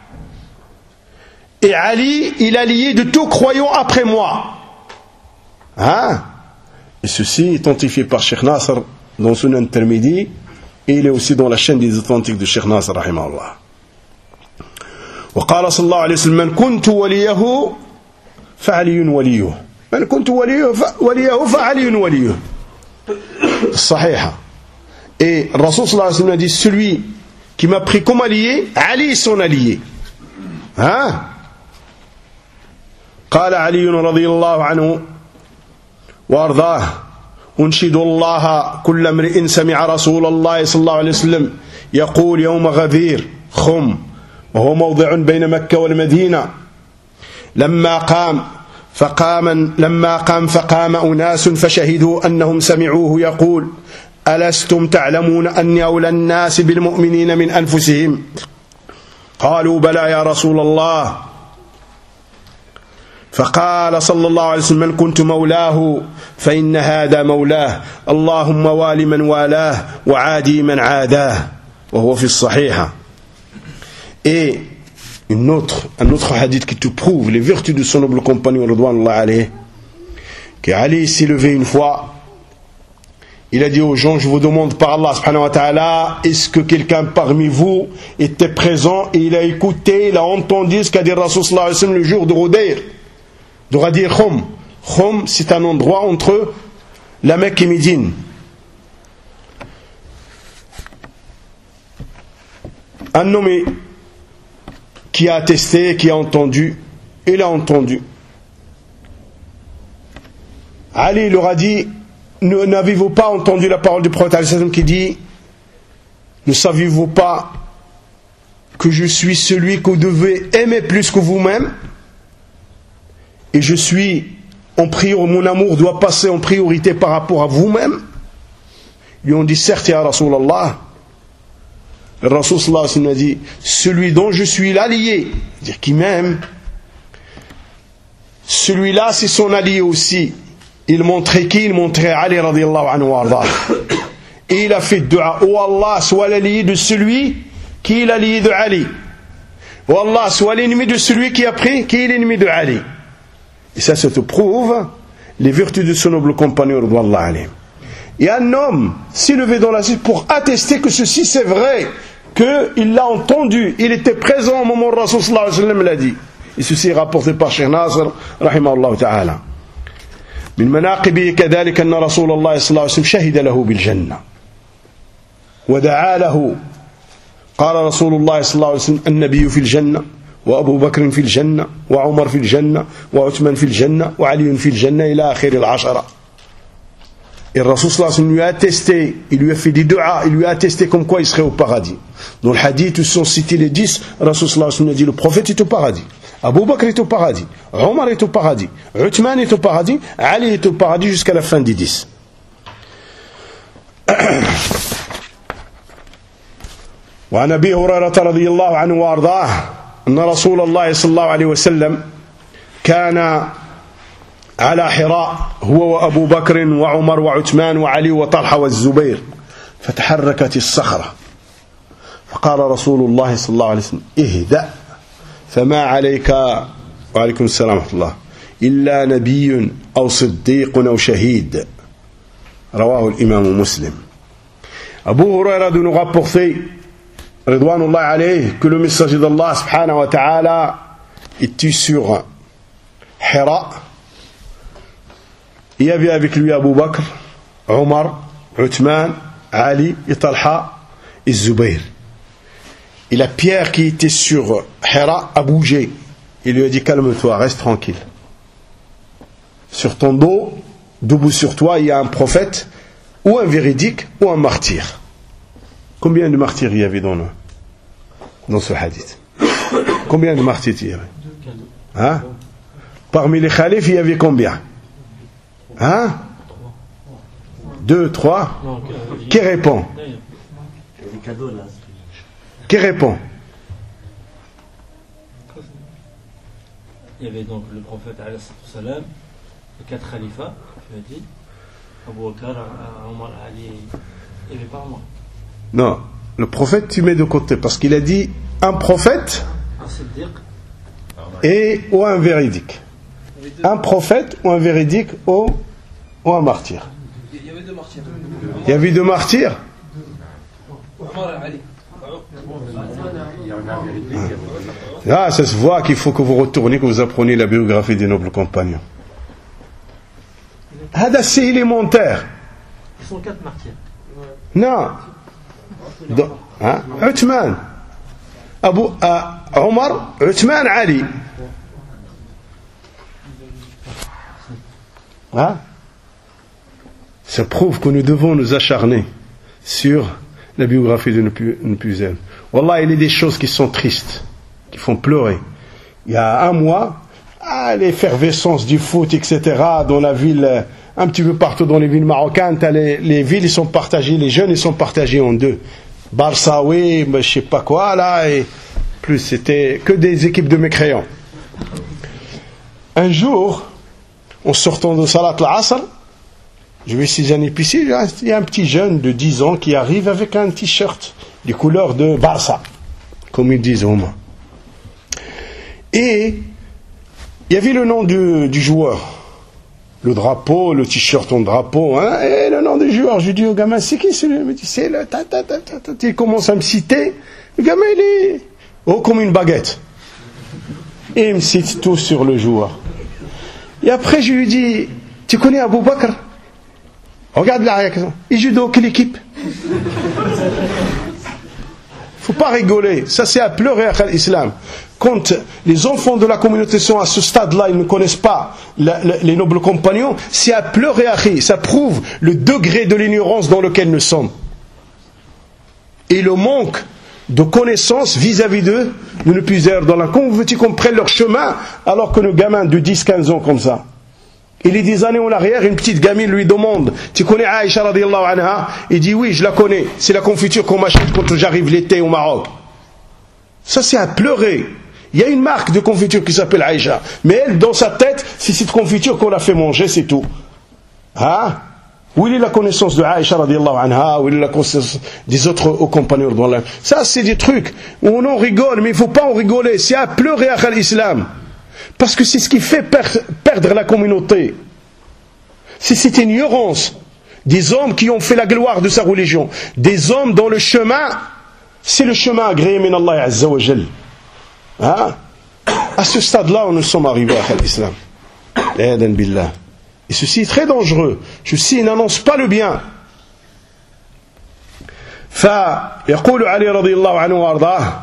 et Ali il a lié de tout croyant après moi, hein? Et ceci est authentifié par Cheikh Nasr dans Sunan Tirmidhi, et il est aussi dans la chaîne des authentiques de Cheikh Nasr rahimahullah. وقال صلى الله عليه وسلم من كنت وليه فعلي وليه من كنت وليه وليه فعلي وليه. Sahiha. Et Rasul sallallahu alayhi wa sallam a dit, celui qui m'a pris comme allié, Ali est son allié. Hein? قال علي رضي الله عنه وارضاه أنشد الله كل امرئ سمع رسول الله صلى الله عليه وسلم يقول يوم غدير خم وهو موضع بين مكة والمدينة لما قام فقام لما قام فقام أناس فشهدوا أنهم سمعوه يقول ألستم تعلمون أني أولى الناس بالمؤمنين من أنفسهم قالوا بلى يا رسول الله فقال صلى الله عليه وسلم من كنت مولاه فإن هذا مولاه اللهم وال من والاه وعادي من عاداه وهو في الصحيحة. Et une autre, un autre hadith qui te prouve les vertus de son noble compagnon Ridwanullah alayhi, que Ali s'est levé une fois, il a dit aux gens, je vous demande par Allah subhanahu wa ta'ala, est-ce que quelqu'un parmi vous était présent et il a écouté, il a entendu ce qu'a dit Rasul sallallahu alayhi wa sallam le jour de Ghadir, de Ghadir Khum. Khum, c'est un endroit entre la Mecque et Médine. Un nommé qui a attesté, qui a entendu, il a entendu. Ali leur a dit, n'avez-vous pas entendu la parole du prophète qui dit, ne saviez-vous pas que je suis celui que vous devez aimer plus que vous-même, et je suis en priorité, mon amour doit passer en priorité par rapport à vous-même? Ils lui ont dit, certes ya Rasulallah. Le Rasul sallallahu alayhi wa sallam a dit, celui dont je suis l'allié, c'est-à-dire qui m'aime, celui-là c'est son allié aussi. Il montrait qui? Il montrait Ali radiyallahu anhu wa arda. Et il a fait dua, oh Allah, sois l'allié de celui qui est l'allié de Ali. Oh Allah, sois l'ennemi de celui qui a pris, qui est l'ennemi de Ali. Et ça, ça te prouve les vertus de ce noble compagnon radiyallahu anhu. Et un homme s'est levé dans la suite pour attester que ceci c'est vrai, qu'il l'a entendu, il était présent au moment où Rasul sallallahu alayhi wa sallam l'a dit. Et ceci est rapporté par Cheikh Nasr rahimahullah ta'ala. من مناقبه كذلك أن رسول الله صلى الله عليه وسلم شهد له بالجنة ودعا له. قال رسول الله صلى الله عليه وسلم النبي في الجنة وأبو بكر في الجنة وعمر في الجنة وعثمان في الجنة وعلي في الجنة إلى آخر العشرة. Et le Rasul sallallahu alayhi wa sallam lui a attesté, il lui a fait des du'a, il lui a attesté comme quoi il serait au paradis. Dans le hadith où sont cités les dix, le Rasul sallallahu alayhi wa sallam a dit le prophète est au paradis, Abu Bakr est au paradis, Omar est au paradis, Uthman est au paradis, Ali est au paradis jusqu'à la fin des dix. وعن أبي هريرة رضي الله عنه وأرضاه أن رسول الله صلى الله عليه وسلم كان على حراء هو وأبو بكر وعمر وعثمان وعلي وطلحة والزبير فتحركت الصخرة فقال رسول الله صلى الله عليه وسلم اهدأ فما عليك وعليكم السلام ورحمة الله إلا نبي أو صديق أو شهيد. رواه الإمام مسلم. Abu Huraira de nous rapporter Ridwanullah alayhi que le messager d'Allah subhanahu wa ta'ala était sur Hira. Il y avait avec lui Abu Bakr, Omar, Uthman, Ali et Talha et Zubayr. Et la pierre qui était sur Hira a bougé. Il lui a dit calme-toi, reste tranquille. Sur ton dos, debout sur toi, il y a un prophète, ou un véridique, ou un martyr. Combien de martyrs il y avait dans, le, dans ce hadith? Combien de martyrs il y avait? Hein? Parmi les khalifs, il y avait combien? Hein? Deux, trois? Qui répond? Qui répond? Il y avait donc le prophète alayhi salam, les quatre khalifas, tu as dit, Abu Bakr, Omar, Ali, il n'y avait pas moi. Non, le prophète tu mets de côté parce qu'il a dit un prophète un siddiq et ou un véridique. Un prophète ou un véridique ou, ou un martyr. Il y avait deux martyrs. Il y avait deux martyrs. Omar et Ali. Ah, ça se voit qu'il faut que vous retourniez, que vous appreniez la biographie des nobles compagnons. Hada, c'est élémentaire. Ils sont quatre martyrs. Non. Donc, hein? Uthman, Abu, uh, Omar, Uthman, Ali. Hein? Ça prouve que nous devons nous acharner sur la biographie de nos plus aimes. Wallah, il y a des choses qui sont tristes, qui font pleurer. Il y a un mois, ah, l'effervescence du foot, et cetera, dans la ville, un petit peu partout dans les villes marocaines, les, les villes ils sont partagées, les jeunes ils sont partagés en deux. Barça, oui, mais je sais pas quoi, là, et plus c'était que des équipes de mécréants. Un jour, en sortant de Salat al-Asr, je vais chez un épicier, il y a un petit jeune de dix ans qui arrive avec un t-shirt de couleur de Barça, comme ils disent au moins. Et il y avait le nom du, du joueur, le drapeau, le t-shirt en drapeau, hein, et le nom du joueur. Je dis au gamin, c'est qui celui-là? Il me dit, c'est le ta ta ta ta ta. Il commence à me citer. Le gamin, il est haut comme une baguette. Et il me cite tout sur le joueur. Et après, je lui dis, tu connais Abu Bakr? Regarde la réaction. Il joue dans quelle équipe? Faut pas rigoler. Ça, c'est à pleurer à l'islam. Quand les enfants de la communauté sont à ce stade-là, ils ne connaissent pas la, la, les nobles compagnons, c'est à pleurer à qui? Ça prouve le degré de l'ignorance dans lequel nous sommes. Et le manque de connaissances vis-à-vis d'eux, de ne plus être dans la... Comment veux-tu qu'on prenne leur chemin alors que nos gamins de dix quinze ans comme ça? Il est des années en arrière, une petite gamine lui demande, tu connais Aïcha radiyallahu anha? Il dit oui, je la connais, c'est la confiture qu'on m'achète quand j'arrive l'été au Maroc. Ça c'est à pleurer. Il y a une marque de confiture qui s'appelle Aïcha, mais elle, dans sa tête, c'est cette confiture qu'on l'a fait manger, c'est tout. Hein? Où est la connaissance de Aïcha radiyallahu anha? Où est la connaissance des autres compagnons dans la... Ça c'est des trucs où on en rigole, mais il ne faut pas en rigoler, c'est à pleurer à l'islam. Parce que c'est ce qui fait perdre, perdre la communauté. C'est cette ignorance des hommes qui ont fait la gloire de sa religion. Des hommes dont le chemin, c'est le chemin agréé min Allah Azza wa Jal. Hein? À ce stade-là, nous sommes arrivés à l'islam. Et ceci est très dangereux. Ceci n'annonce pas le bien. فيقول علي رضي الله عنه وارضاه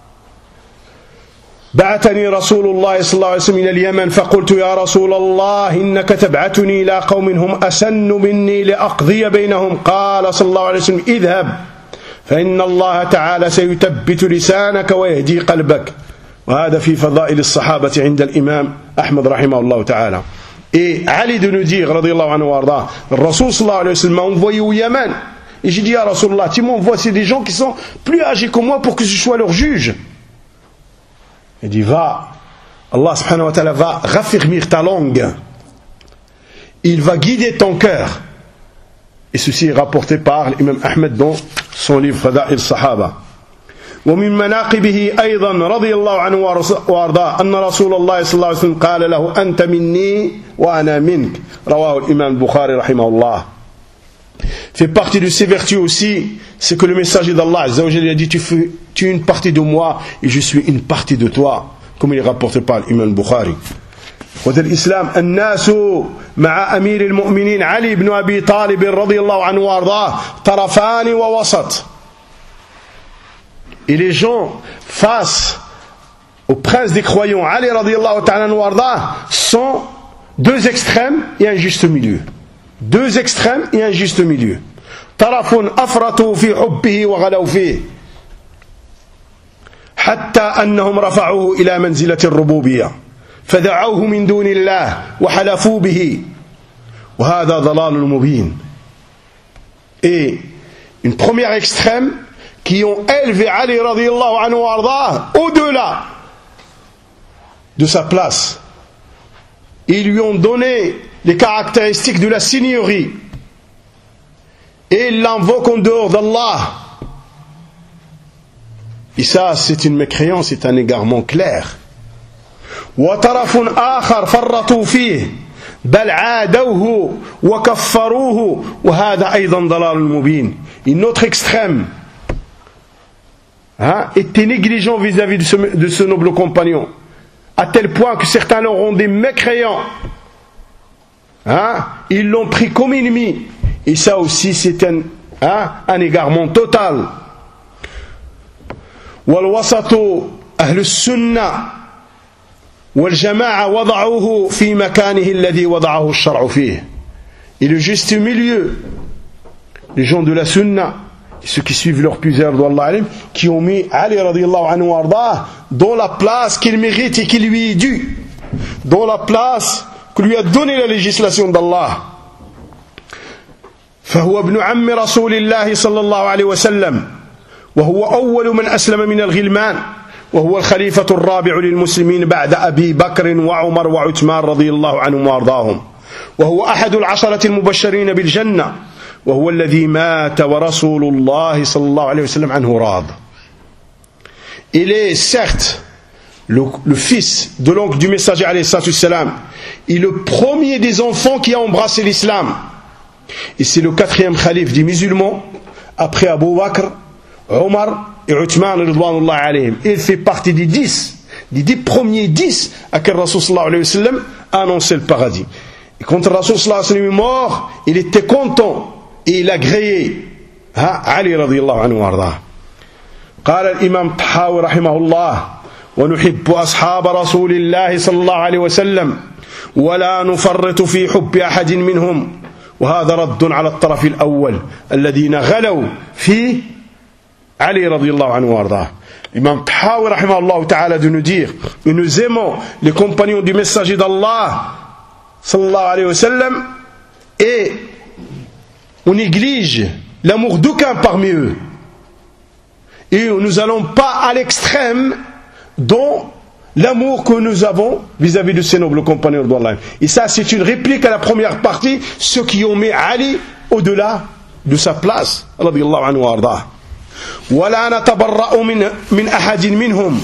بعثني رسول الله صلى الله عليه وسلم إلى اليمن فقلت يا رسول الله إنك تبعثني إلى قوم هم أسن مني لأقضي بينهم قال صلى الله عليه وسلم اذهب فإن الله تعالى سيثبت لسانك ويهدي قلبك وهذا في فضائل الصحابة عند الإمام أحمد رحمه الله تعالى. Et Ali de nous dire radiyallahu anhu warda, le Rasul sallallahu alayhi wa sallam m'a envoyé au Yémen et j'ai dit à Rasulullah, tu m'envoies, c'est des gens qui sont plus âgés que moi pour que je sois leur juge. Il dit, va, Allah subhanahu wa ta'ala va raffermir ta langue. Il va guider ton cœur. Et ceci est rapporté par l'imam Ahmed dans son livre Fada'il Sahaba. ومن مناقبه أيضا رضي الله عنه وأرضاه أن رسول الله صلى الله عليه وسلم قال له أنت مني وأنا منك رواه الإمام البخاري رحمه الله. Fait partie de ses vertus aussi, c'est que le messager d'Allah Azza wa Jalla a dit tu, fais, tu es une partie de moi et je suis une partie de toi, comme il est rapporté par l'imam Bukhari. إخوة الإسلام الناس مع أمير المؤمنين علي بن أبي طالب رضي الله عنه وارضاه طرفان ووسط. Et les gens face au prince des croyants Ali radiyallahu ta'ala anhu warda sont deux extrêmes et un juste milieu. Deux extrêmes et un juste milieu. طرف أفرطوا في حبه وغلوا فيه حتى أنهم رفعوه إلى منزلة الربوبية فدعوه من دون الله وحلفوا به وهذا ضلال مبين. Et une première extrême qui ont élevé Ali radiyallahu anhu warda au-delà de sa place. Ils lui ont donné les caractéristiques de la seigneurie et ils l'invoquent en dehors d'Allah. Et ça, c'est une mécréance, c'est un égarement clair. وطرف آخر فرطوا فيه بل عادوه وكفروه وهذا أيضا ضلال مبين. Une autre extrême hein, était négligent vis-à-vis de ce, de ce noble compagnon, à tel point que certains leur ont des mécréants. Hein, ils l'ont pris comme ennemi. Et ça aussi, c'est un, hein, un égarement total. والوسط أهل السنة والجماعة وضعوه في مكانه الذي وضعه الشرع فيه. Et le juste milieu, les gens de la sunna, ceux qui suivent leur plusieurs d'Allah, qui ont mis Ali radiyallahu anhu warda dans la place qu'il mérite et qui lui est due, dans la place que lui a donné la législation d'Allah. فهو ابن عم رسول الله صلى الله عليه وسلم وهو أول من أسلم من الغلمان وهو الخليفة الرابع للمسلمين بعد أبي بكر وعمر وعثمان رضي الله عنهم وأرضاهم وهو أحد العشرة المبشرين بالجنة وهو الذي مات ورسول الله صلى الله عليه وسلم عنه راض. Il est certes le, le fils de l'oncle du messager alayhi salatu salam et le premier des enfants qui a embrassé l'islam. Et c'est le quatrième calife des musulmans après Abu Bakr, Omar et Uthman ridwanullah alayhim. Il fait partie des dix, des dix premiers dix à qui le Rasul sallallahu alayhi wa sallam a annoncé le paradis. Et quand le Rasul sallallahu alayhi wa sallam est mort, il était content et il a agréé Ali radiyallahu anhu warda. قال الإمام الطحاوي رحمه الله ونحب أصحاب رسول الله صلى الله عليه وسلم ولا نفرط في حب أحد منهم وهذا رد على الطرف الأول الذين غلوا في علي رضي الله عنه وارضاه. L'imam Tahawi rahimahullah ta'ala de nous dire et nous aimons les compagnons du messager d'Allah sallallahu alayhi wa sallam et on néglige l'amour d'aucun parmi eux et nous n'allons pas à l'extrême dans l'amour que nous avons vis-à-vis de ces nobles compagnons d'Allah. Et ça, c'est une réplique à la première partie, ceux qui ont mis Ali au-delà de sa place. Radiyallahu anhu wa ardah. ولا نتبرأ من من أحد منهم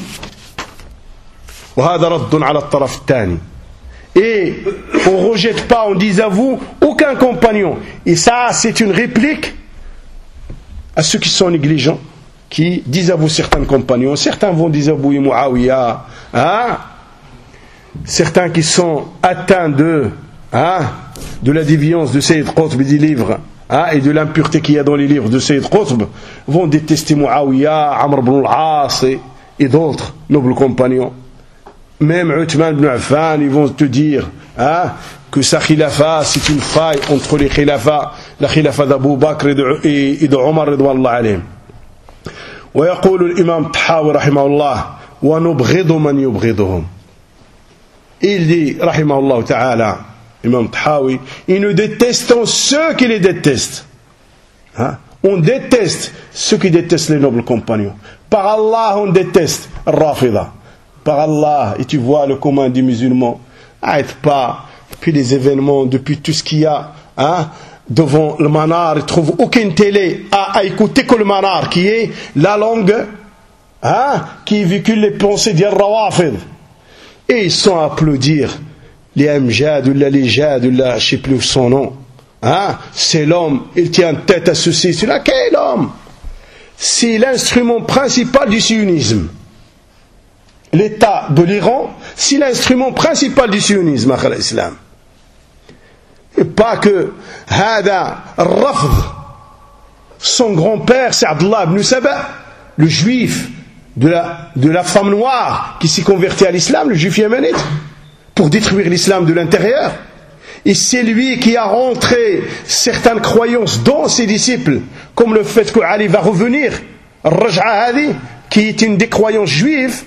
وهذا رد على الطرف الثاني. Et on ne rejette pas, on désavoue aucun compagnon. Et ça, c'est une réplique à ceux qui sont négligents, qui désavouent certains compagnons. Certains vont désavouer Muawiyah, hein? Certains qui sont atteints de, hein, de la déviance de Sayyid Qutb des livres, hein, et de l'impureté qu'il y a dans les livres de Sayyid Qutb, vont détester Muawiyah, Amr ibn al-As et, et d'autres nobles compagnons. Même Uthman ibn Affan, ils vont te dire, hein, que sa khilafa, c'est une faille entre les khilafas, la khilafa d'Abu Bakr et de, et, et de Omar ridwanullah alayhim. ويقول الإمام الطحاوي رحمه الله ونبغض من يبغضهم. Il dit رحمه الله تعالى Imam Tahawi, et nous détestons ceux qui les détestent. Hein? On déteste ceux qui détestent les nobles compagnons. Par Allah, on déteste Rafida. Par Allah, et tu vois le commun des musulmans, arrête pas, depuis les événements, depuis tout ce qu'il y a, hein, devant le manar, ils ne trouvent aucune télé à, à écouter que le manar, qui est la langue, hein, qui véhicule les pensées d'Al-Rawafid. Et ils sont à applaudir les Amjad ou les Jad ou la, je ne sais plus son nom. Hein? C'est l'homme, il tient tête à ceci, celui-là. Quel homme? C'est l'instrument principal du sionisme. l'État de l'Iran, c'est l'instrument principal du sionisme, à l'islam. Et pas que Hada Rafd, son grand-père, c'est Abdullah ibn Saba, le juif de la, de la femme noire qui s'est converti à l'islam, le juif yéménite, pour détruire l'islam de l'intérieur. Et c'est lui qui a rentré certaines croyances dans ses disciples, comme le fait que Ali va revenir, Raj'a Hadi, qui est une des croyances juives.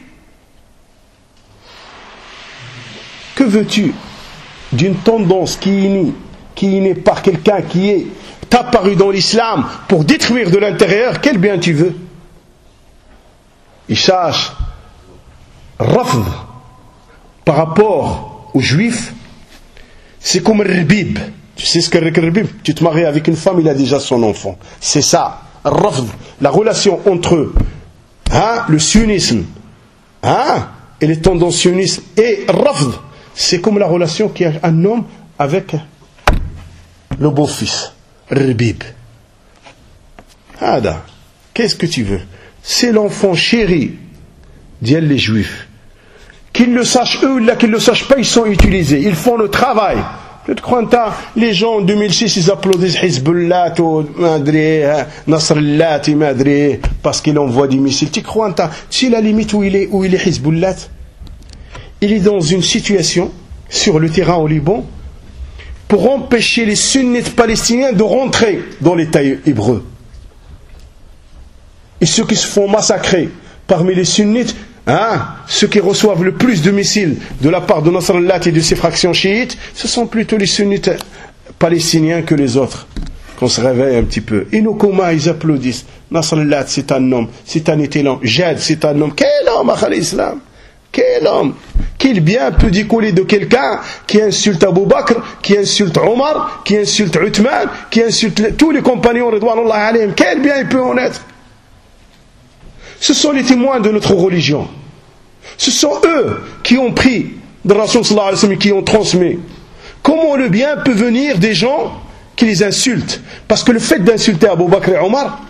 Que veux-tu d'une tendance qui est née, qui est née par quelqu'un qui est apparu dans l'islam pour détruire de l'intérieur? Quel bien tu veux? Il cherche Rafd par rapport aux juifs. C'est comme le rbib. Tu sais ce que le rbib? Tu te maries avec une femme, il a déjà son enfant. C'est ça, Rafd, la relation entre hein, le sionisme hein, et les tendances sionistes. Et Rafd, c'est comme la relation qu'il y a un homme avec le beau-fils, rbib. Hada, qu'est-ce que tu veux? C'est l'enfant chéri d'elle les juifs. Qu'ils le sachent eux, là qu'ils ne le sachent pas, ils sont utilisés. Ils font le travail. Peut-être que les gens en deux mille six, ils applaudissent Hezbollah, Nasrallah, parce qu'il envoie des missiles. Tu crois, tu sais la limite où il est, où il est Hezbollah? Il est dans une situation, sur le terrain au Liban, pour empêcher les sunnites palestiniens de rentrer dans l'État hébreu. Et ceux qui se font massacrer parmi les sunnites, hein, ceux qui reçoivent le plus de missiles de la part de Nasrallah et de ses fractions chiites, ce sont plutôt les sunnites palestiniens que les autres. Qu'on se réveille un petit peu. Et nos comas, ils applaudissent. Nasrallah, c'est un homme, c'est un étalon. Jad, c'est un homme. Quel homme, à l'islam? Quel homme? Quel bien peut décoller de quelqu'un qui insulte Abu Bakr, qui insulte Omar, qui insulte Uthman, qui insulte tous les compagnons Ridwanullah alayhim? Quel bien il peut en être? Ce sont les témoins de notre religion. Ce sont eux qui ont pris de Rasul sallallahu alayhi wa sallam, qui ont transmis. Comment le bien peut venir des gens qui les insultent? Parce que le fait d'insulter Abu Bakr et Omar,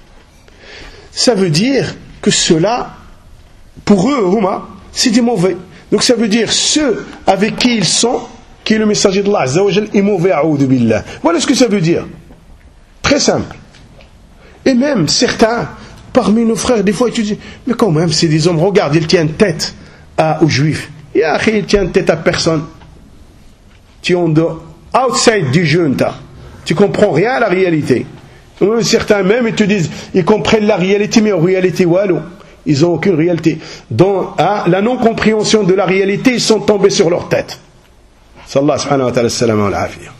ça veut dire que ceux-là, pour eux, Huma, c'est des mauvais. Donc ça veut dire ceux avec qui ils sont, qui est le messager d'Allah Azza wa Jal, est mauvais, a'oudhu billah. Voilà ce que ça veut dire. Très simple. Et même certains parmi nos frères, des fois, tu dis, mais quand même, c'est des hommes, regarde, ils tiennent tête à, aux juifs. Et après, ils tiennent tête à personne. Tu es en dehors, outside du jeûne, tu comprends rien à la réalité. Certains même, ils te disent, ils comprennent la réalité, mais en réalité, walou, ils n'ont aucune réalité. Dans hein, la non-compréhension de la réalité, ils sont tombés sur leur tête. Sallallahu subhanahu wa ta'ala, salam wa al-afiyah.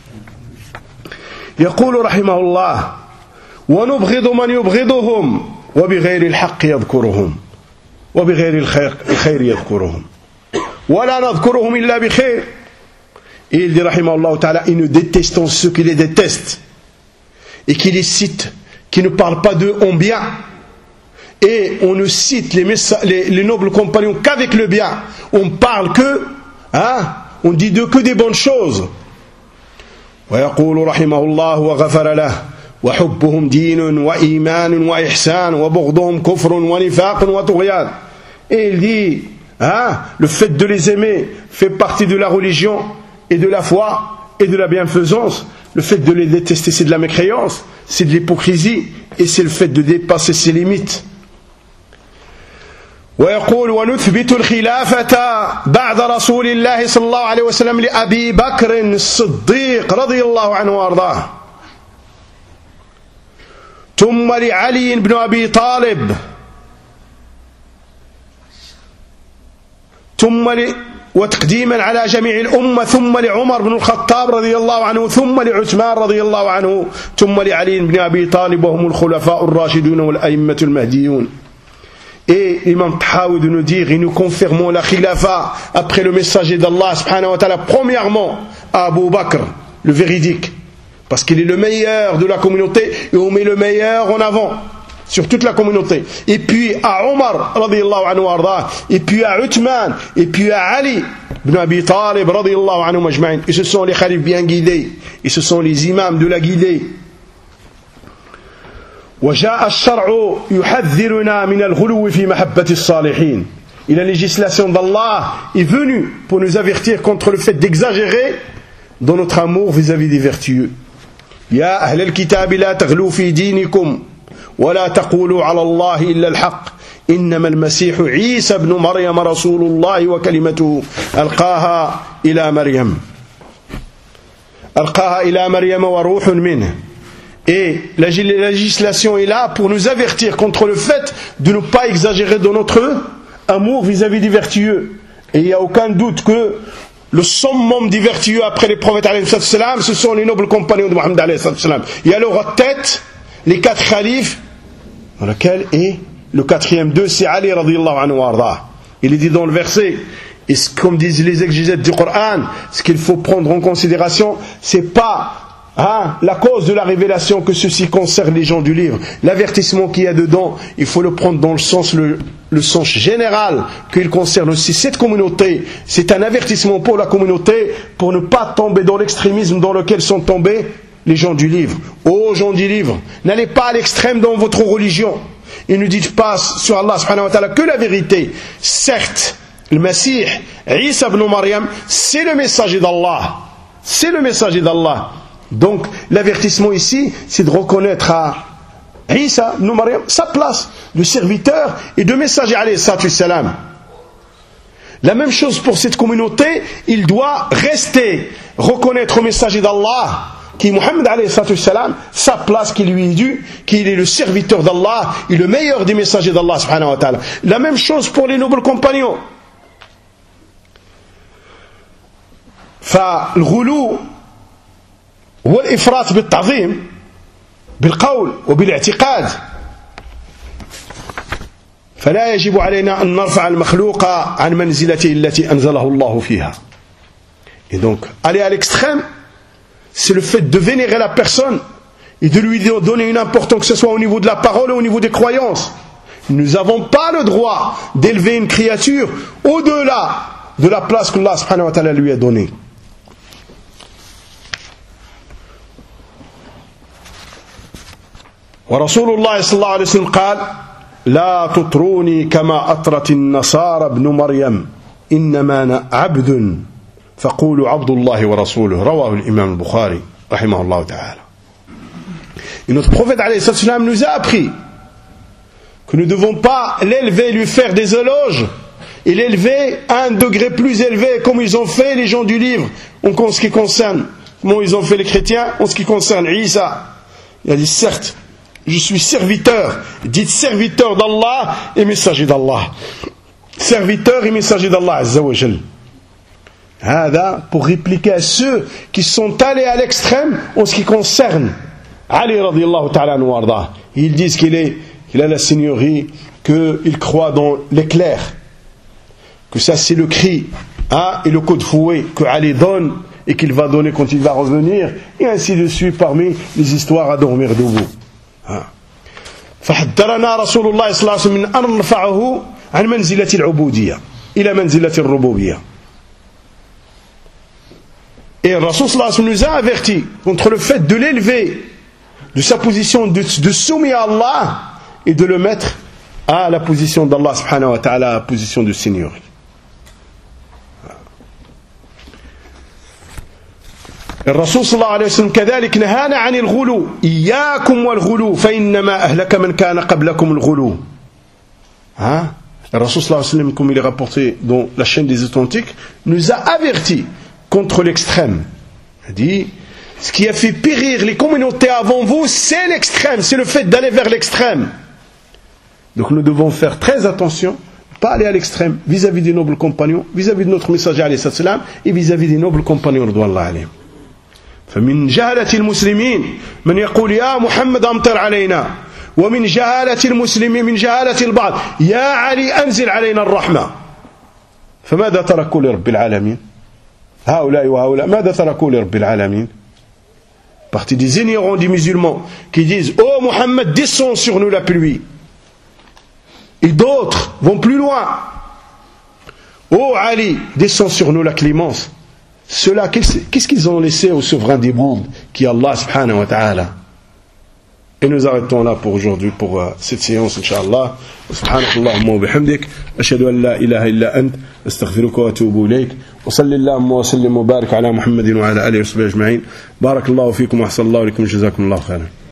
يقول رحمه الله ونبغض من يبغضهم وبغير الحق يذكرهم وبغير الخير, الخير يذكرهم ولا نذكرهم إلا بخير. Et il dit rahimahullah ta'ala, et nous détestons ceux qui les détestent et qui les citent, qui ne parlent pas d'eux en bien, et on ne cite les, les, les nobles compagnons qu'avec le bien. On parle que hein, on dit d'eux que des bonnes choses. ويقول رحمه الله وغفر له وحبهم دين وإيمان وإحسان وبغضهم كفر ونفاق وطغيان. Et il dit hein, le fait de les aimer fait partie de la religion et de la foi et de la bienfaisance. Le fait de les détester, c'est de la mécréance, c'est de l'hypocrisie, et c'est le fait de dépasser ses limites. ويقول ونثبت الخلافة بعد رسول الله صلى الله عليه وسلم لأبي بكر الصديق رضي الله عنه وأرضاه ثم لعلي بن أبي طالب ثم ل... وتقديما على جميع الأمة ثم لعمر بن الخطاب رضي الله عنه ثم لعثمان رضي الله عنه ثم لعلي بن أبي طالب وهم الخلفاء الراشدون والأئمة المهديون. Et l'imam Tahawi de nous dire, et nous confirmons la khilafa après le messager d'Allah subhanahu wa ta'ala, premièrement à Abu Bakr, le véridique, parce qu'il est le meilleur de la communauté et on met le meilleur en avant sur toute la communauté, et puis à Omar radiyallahu anhu arda, et puis à Uthman, et puis à Ali ibn Abi Talib radiyallahu anhu majma'in. Et ce sont les khalifs bien guidés, et ce sont les imams de la guidée. وجاء الشرع يحذرنا من الغلو في محبة الصالحين Et la législation d'Allah est venue pour nous avertir contre le fait d'exagérer dans notre amour vis-à-vis des vertueux. Ya ahl al-kitab la taghlu fi dinikum wa la taqulu ala Allah illa al-haq. إنما المسيح عيسى ابن مريم رسول الله وكلمته ألقاها إلى مريم ألقاها إلى مريم وروح منه. Et la législation est là pour nous avertir contre le fait de ne pas exagérer dans notre amour vis-à-vis des vertueux. Et il n'y a aucun doute que le summum des vertueux après les prophètes alayhi salam, ce sont les nobles compagnons de Mohammed alayhi salam. Il y a leur tête, les quatre khalifes, dans lequel est le quatrième d'eux, c'est Ali radiyallahu anhu warda. Il est dit dans le verset, et comme disent les exégètes du Coran, ce qu'il faut prendre en considération, c'est pas hein, la cause de la révélation que ceci concerne les gens du livre. L'avertissement qu'il y a dedans, il faut le prendre dans le sens, le, le sens général, qu'il concerne aussi cette communauté. C'est un avertissement pour la communauté, pour ne pas tomber dans l'extrémisme dans lequel sont tombés les gens du livre. Ô gens du livre, n'allez pas à l'extrême dans votre religion. Et ne dites pas sur Allah subhanahu wa ta'ala que la vérité. Certes, le Messie, Isa ibn Maryam, c'est le messager d'Allah. C'est le messager d'Allah. Donc, l'avertissement ici, c'est de reconnaître à Isa ibn Maryam sa place de serviteur et de messager alayhi salam. La même chose pour cette communauté, il doit rester, reconnaître au messager d'Allah, qui est Muhammad alayhi salam, sa place qui lui est due, qu'il est le serviteur d'Allah et le meilleur des messagers d'Allah subhanahu wa ta'ala. La même chose pour les nobles compagnons. فالغلو هو الإفراط بالتعظيم بالقول وبالاعتقاد فلا يجب علينا أن نرفع المخلوق عن منزلته التي أنزله الله فيها. Et donc, aller à l'extrême, c'est le fait de vénérer la personne et de lui donner une importance, que ce soit au niveau de la parole ou au niveau des croyances. Nous n'avons pas le droit d'élever une créature au-delà de la place que Allah subhanahu wa ta'ala lui a donnée. ورسول الله صلى الله عليه وسلم قال لا تطروني كما أطرت النصارى ابن مريم إنما أنا عبد فقولوا عبد الله ورسوله رواه الإمام البخاري رحمه الله تعالى. Et notre prophète alayhi salam nous a appris que nous ne devons pas l'élever, lui faire des éloges et l'élever à un degré plus élevé comme ils ont fait les gens du livre en ce qui concerne, comment ils ont fait les chrétiens en ce qui concerne Isa. Il a dit certes, je suis serviteur, dites serviteur d'Allah et messager d'Allah. Serviteur et messager d'Allah Azza wa Jal. Hada pour répliquer à ceux qui sont allés à l'extrême en ce qui concerne Ali radiyallahu ta'ala anhu warda. Ils disent qu'il est, qu'il a la seigneurie, qu'il croit dans l'éclair, que ça c'est le cri hein, et le coup de fouet que Ali donne et qu'il va donner quand il va revenir, et ainsi de suite parmi les histoires à dormir debout. فحذرنا رسول الله صلى الله عليه وسلم من أن نرفعه عن منزلة العبودية إلى منزلة الربوبية. Et le Rasul sallallahu alayhi wa sallam nous a averti contre le fait de l'élever de sa position de, de soumis à Allah et de le mettre à la position d'Allah subhanahu wa ta'ala, à la position de seigneurie. الرسول صلى الله عليه وسلم كذلك نهانا عن الغلو إياكم والغلو فإنما أهلك من كان قبلكم الغلو. Hein? Le Rasul sallallahu alayhi wa sallam, comme il est rapporté dans la chaîne des authentiques, nous a averti contre l'extrême. Il dit, ce qui a fait périr les communautés avant vous, c'est l'extrême, c'est le fait d'aller vers l'extrême. Donc nous devons faire très attention, pas aller à l'extrême vis-à-vis des nobles compagnons, vis-à-vis de notre messager alayhi salam et vis-à-vis des nobles compagnons radouallahu alayhim. فمن جهالة المسلمين من يقول يا محمد أمطر علينا ومن جهالة المسلمين من جهالة البعض يا علي أنزل علينا الرحمة فماذا تركوا لرب العالمين هؤلاء وهؤلاء ماذا تركوا لرب العالمين. Partie des ignorants des musulmans qui disent oh Mohammed descend sur nous la pluie, et d'autres vont plus loin oh Ali descend sur nous la clémence. Ceux-là, qu'est-ce qu'ils ont laissé au souverain des mondes, qui est Allah subhanahu wa ta'ala? Et nous arrêtons là pour aujourd'hui, pour euh, cette séance, Inch'Allah. سبحانك اللهم وبحمدك أشهد أن لا إله إلا أنت أستغفرك وأتوب إليك وصلى اللهم وسلم وبارك على محمد وعلى آله وصحبه أجمعين. بارك الله فيكم وأحسن الله إليكم جزاكم الله خيرا.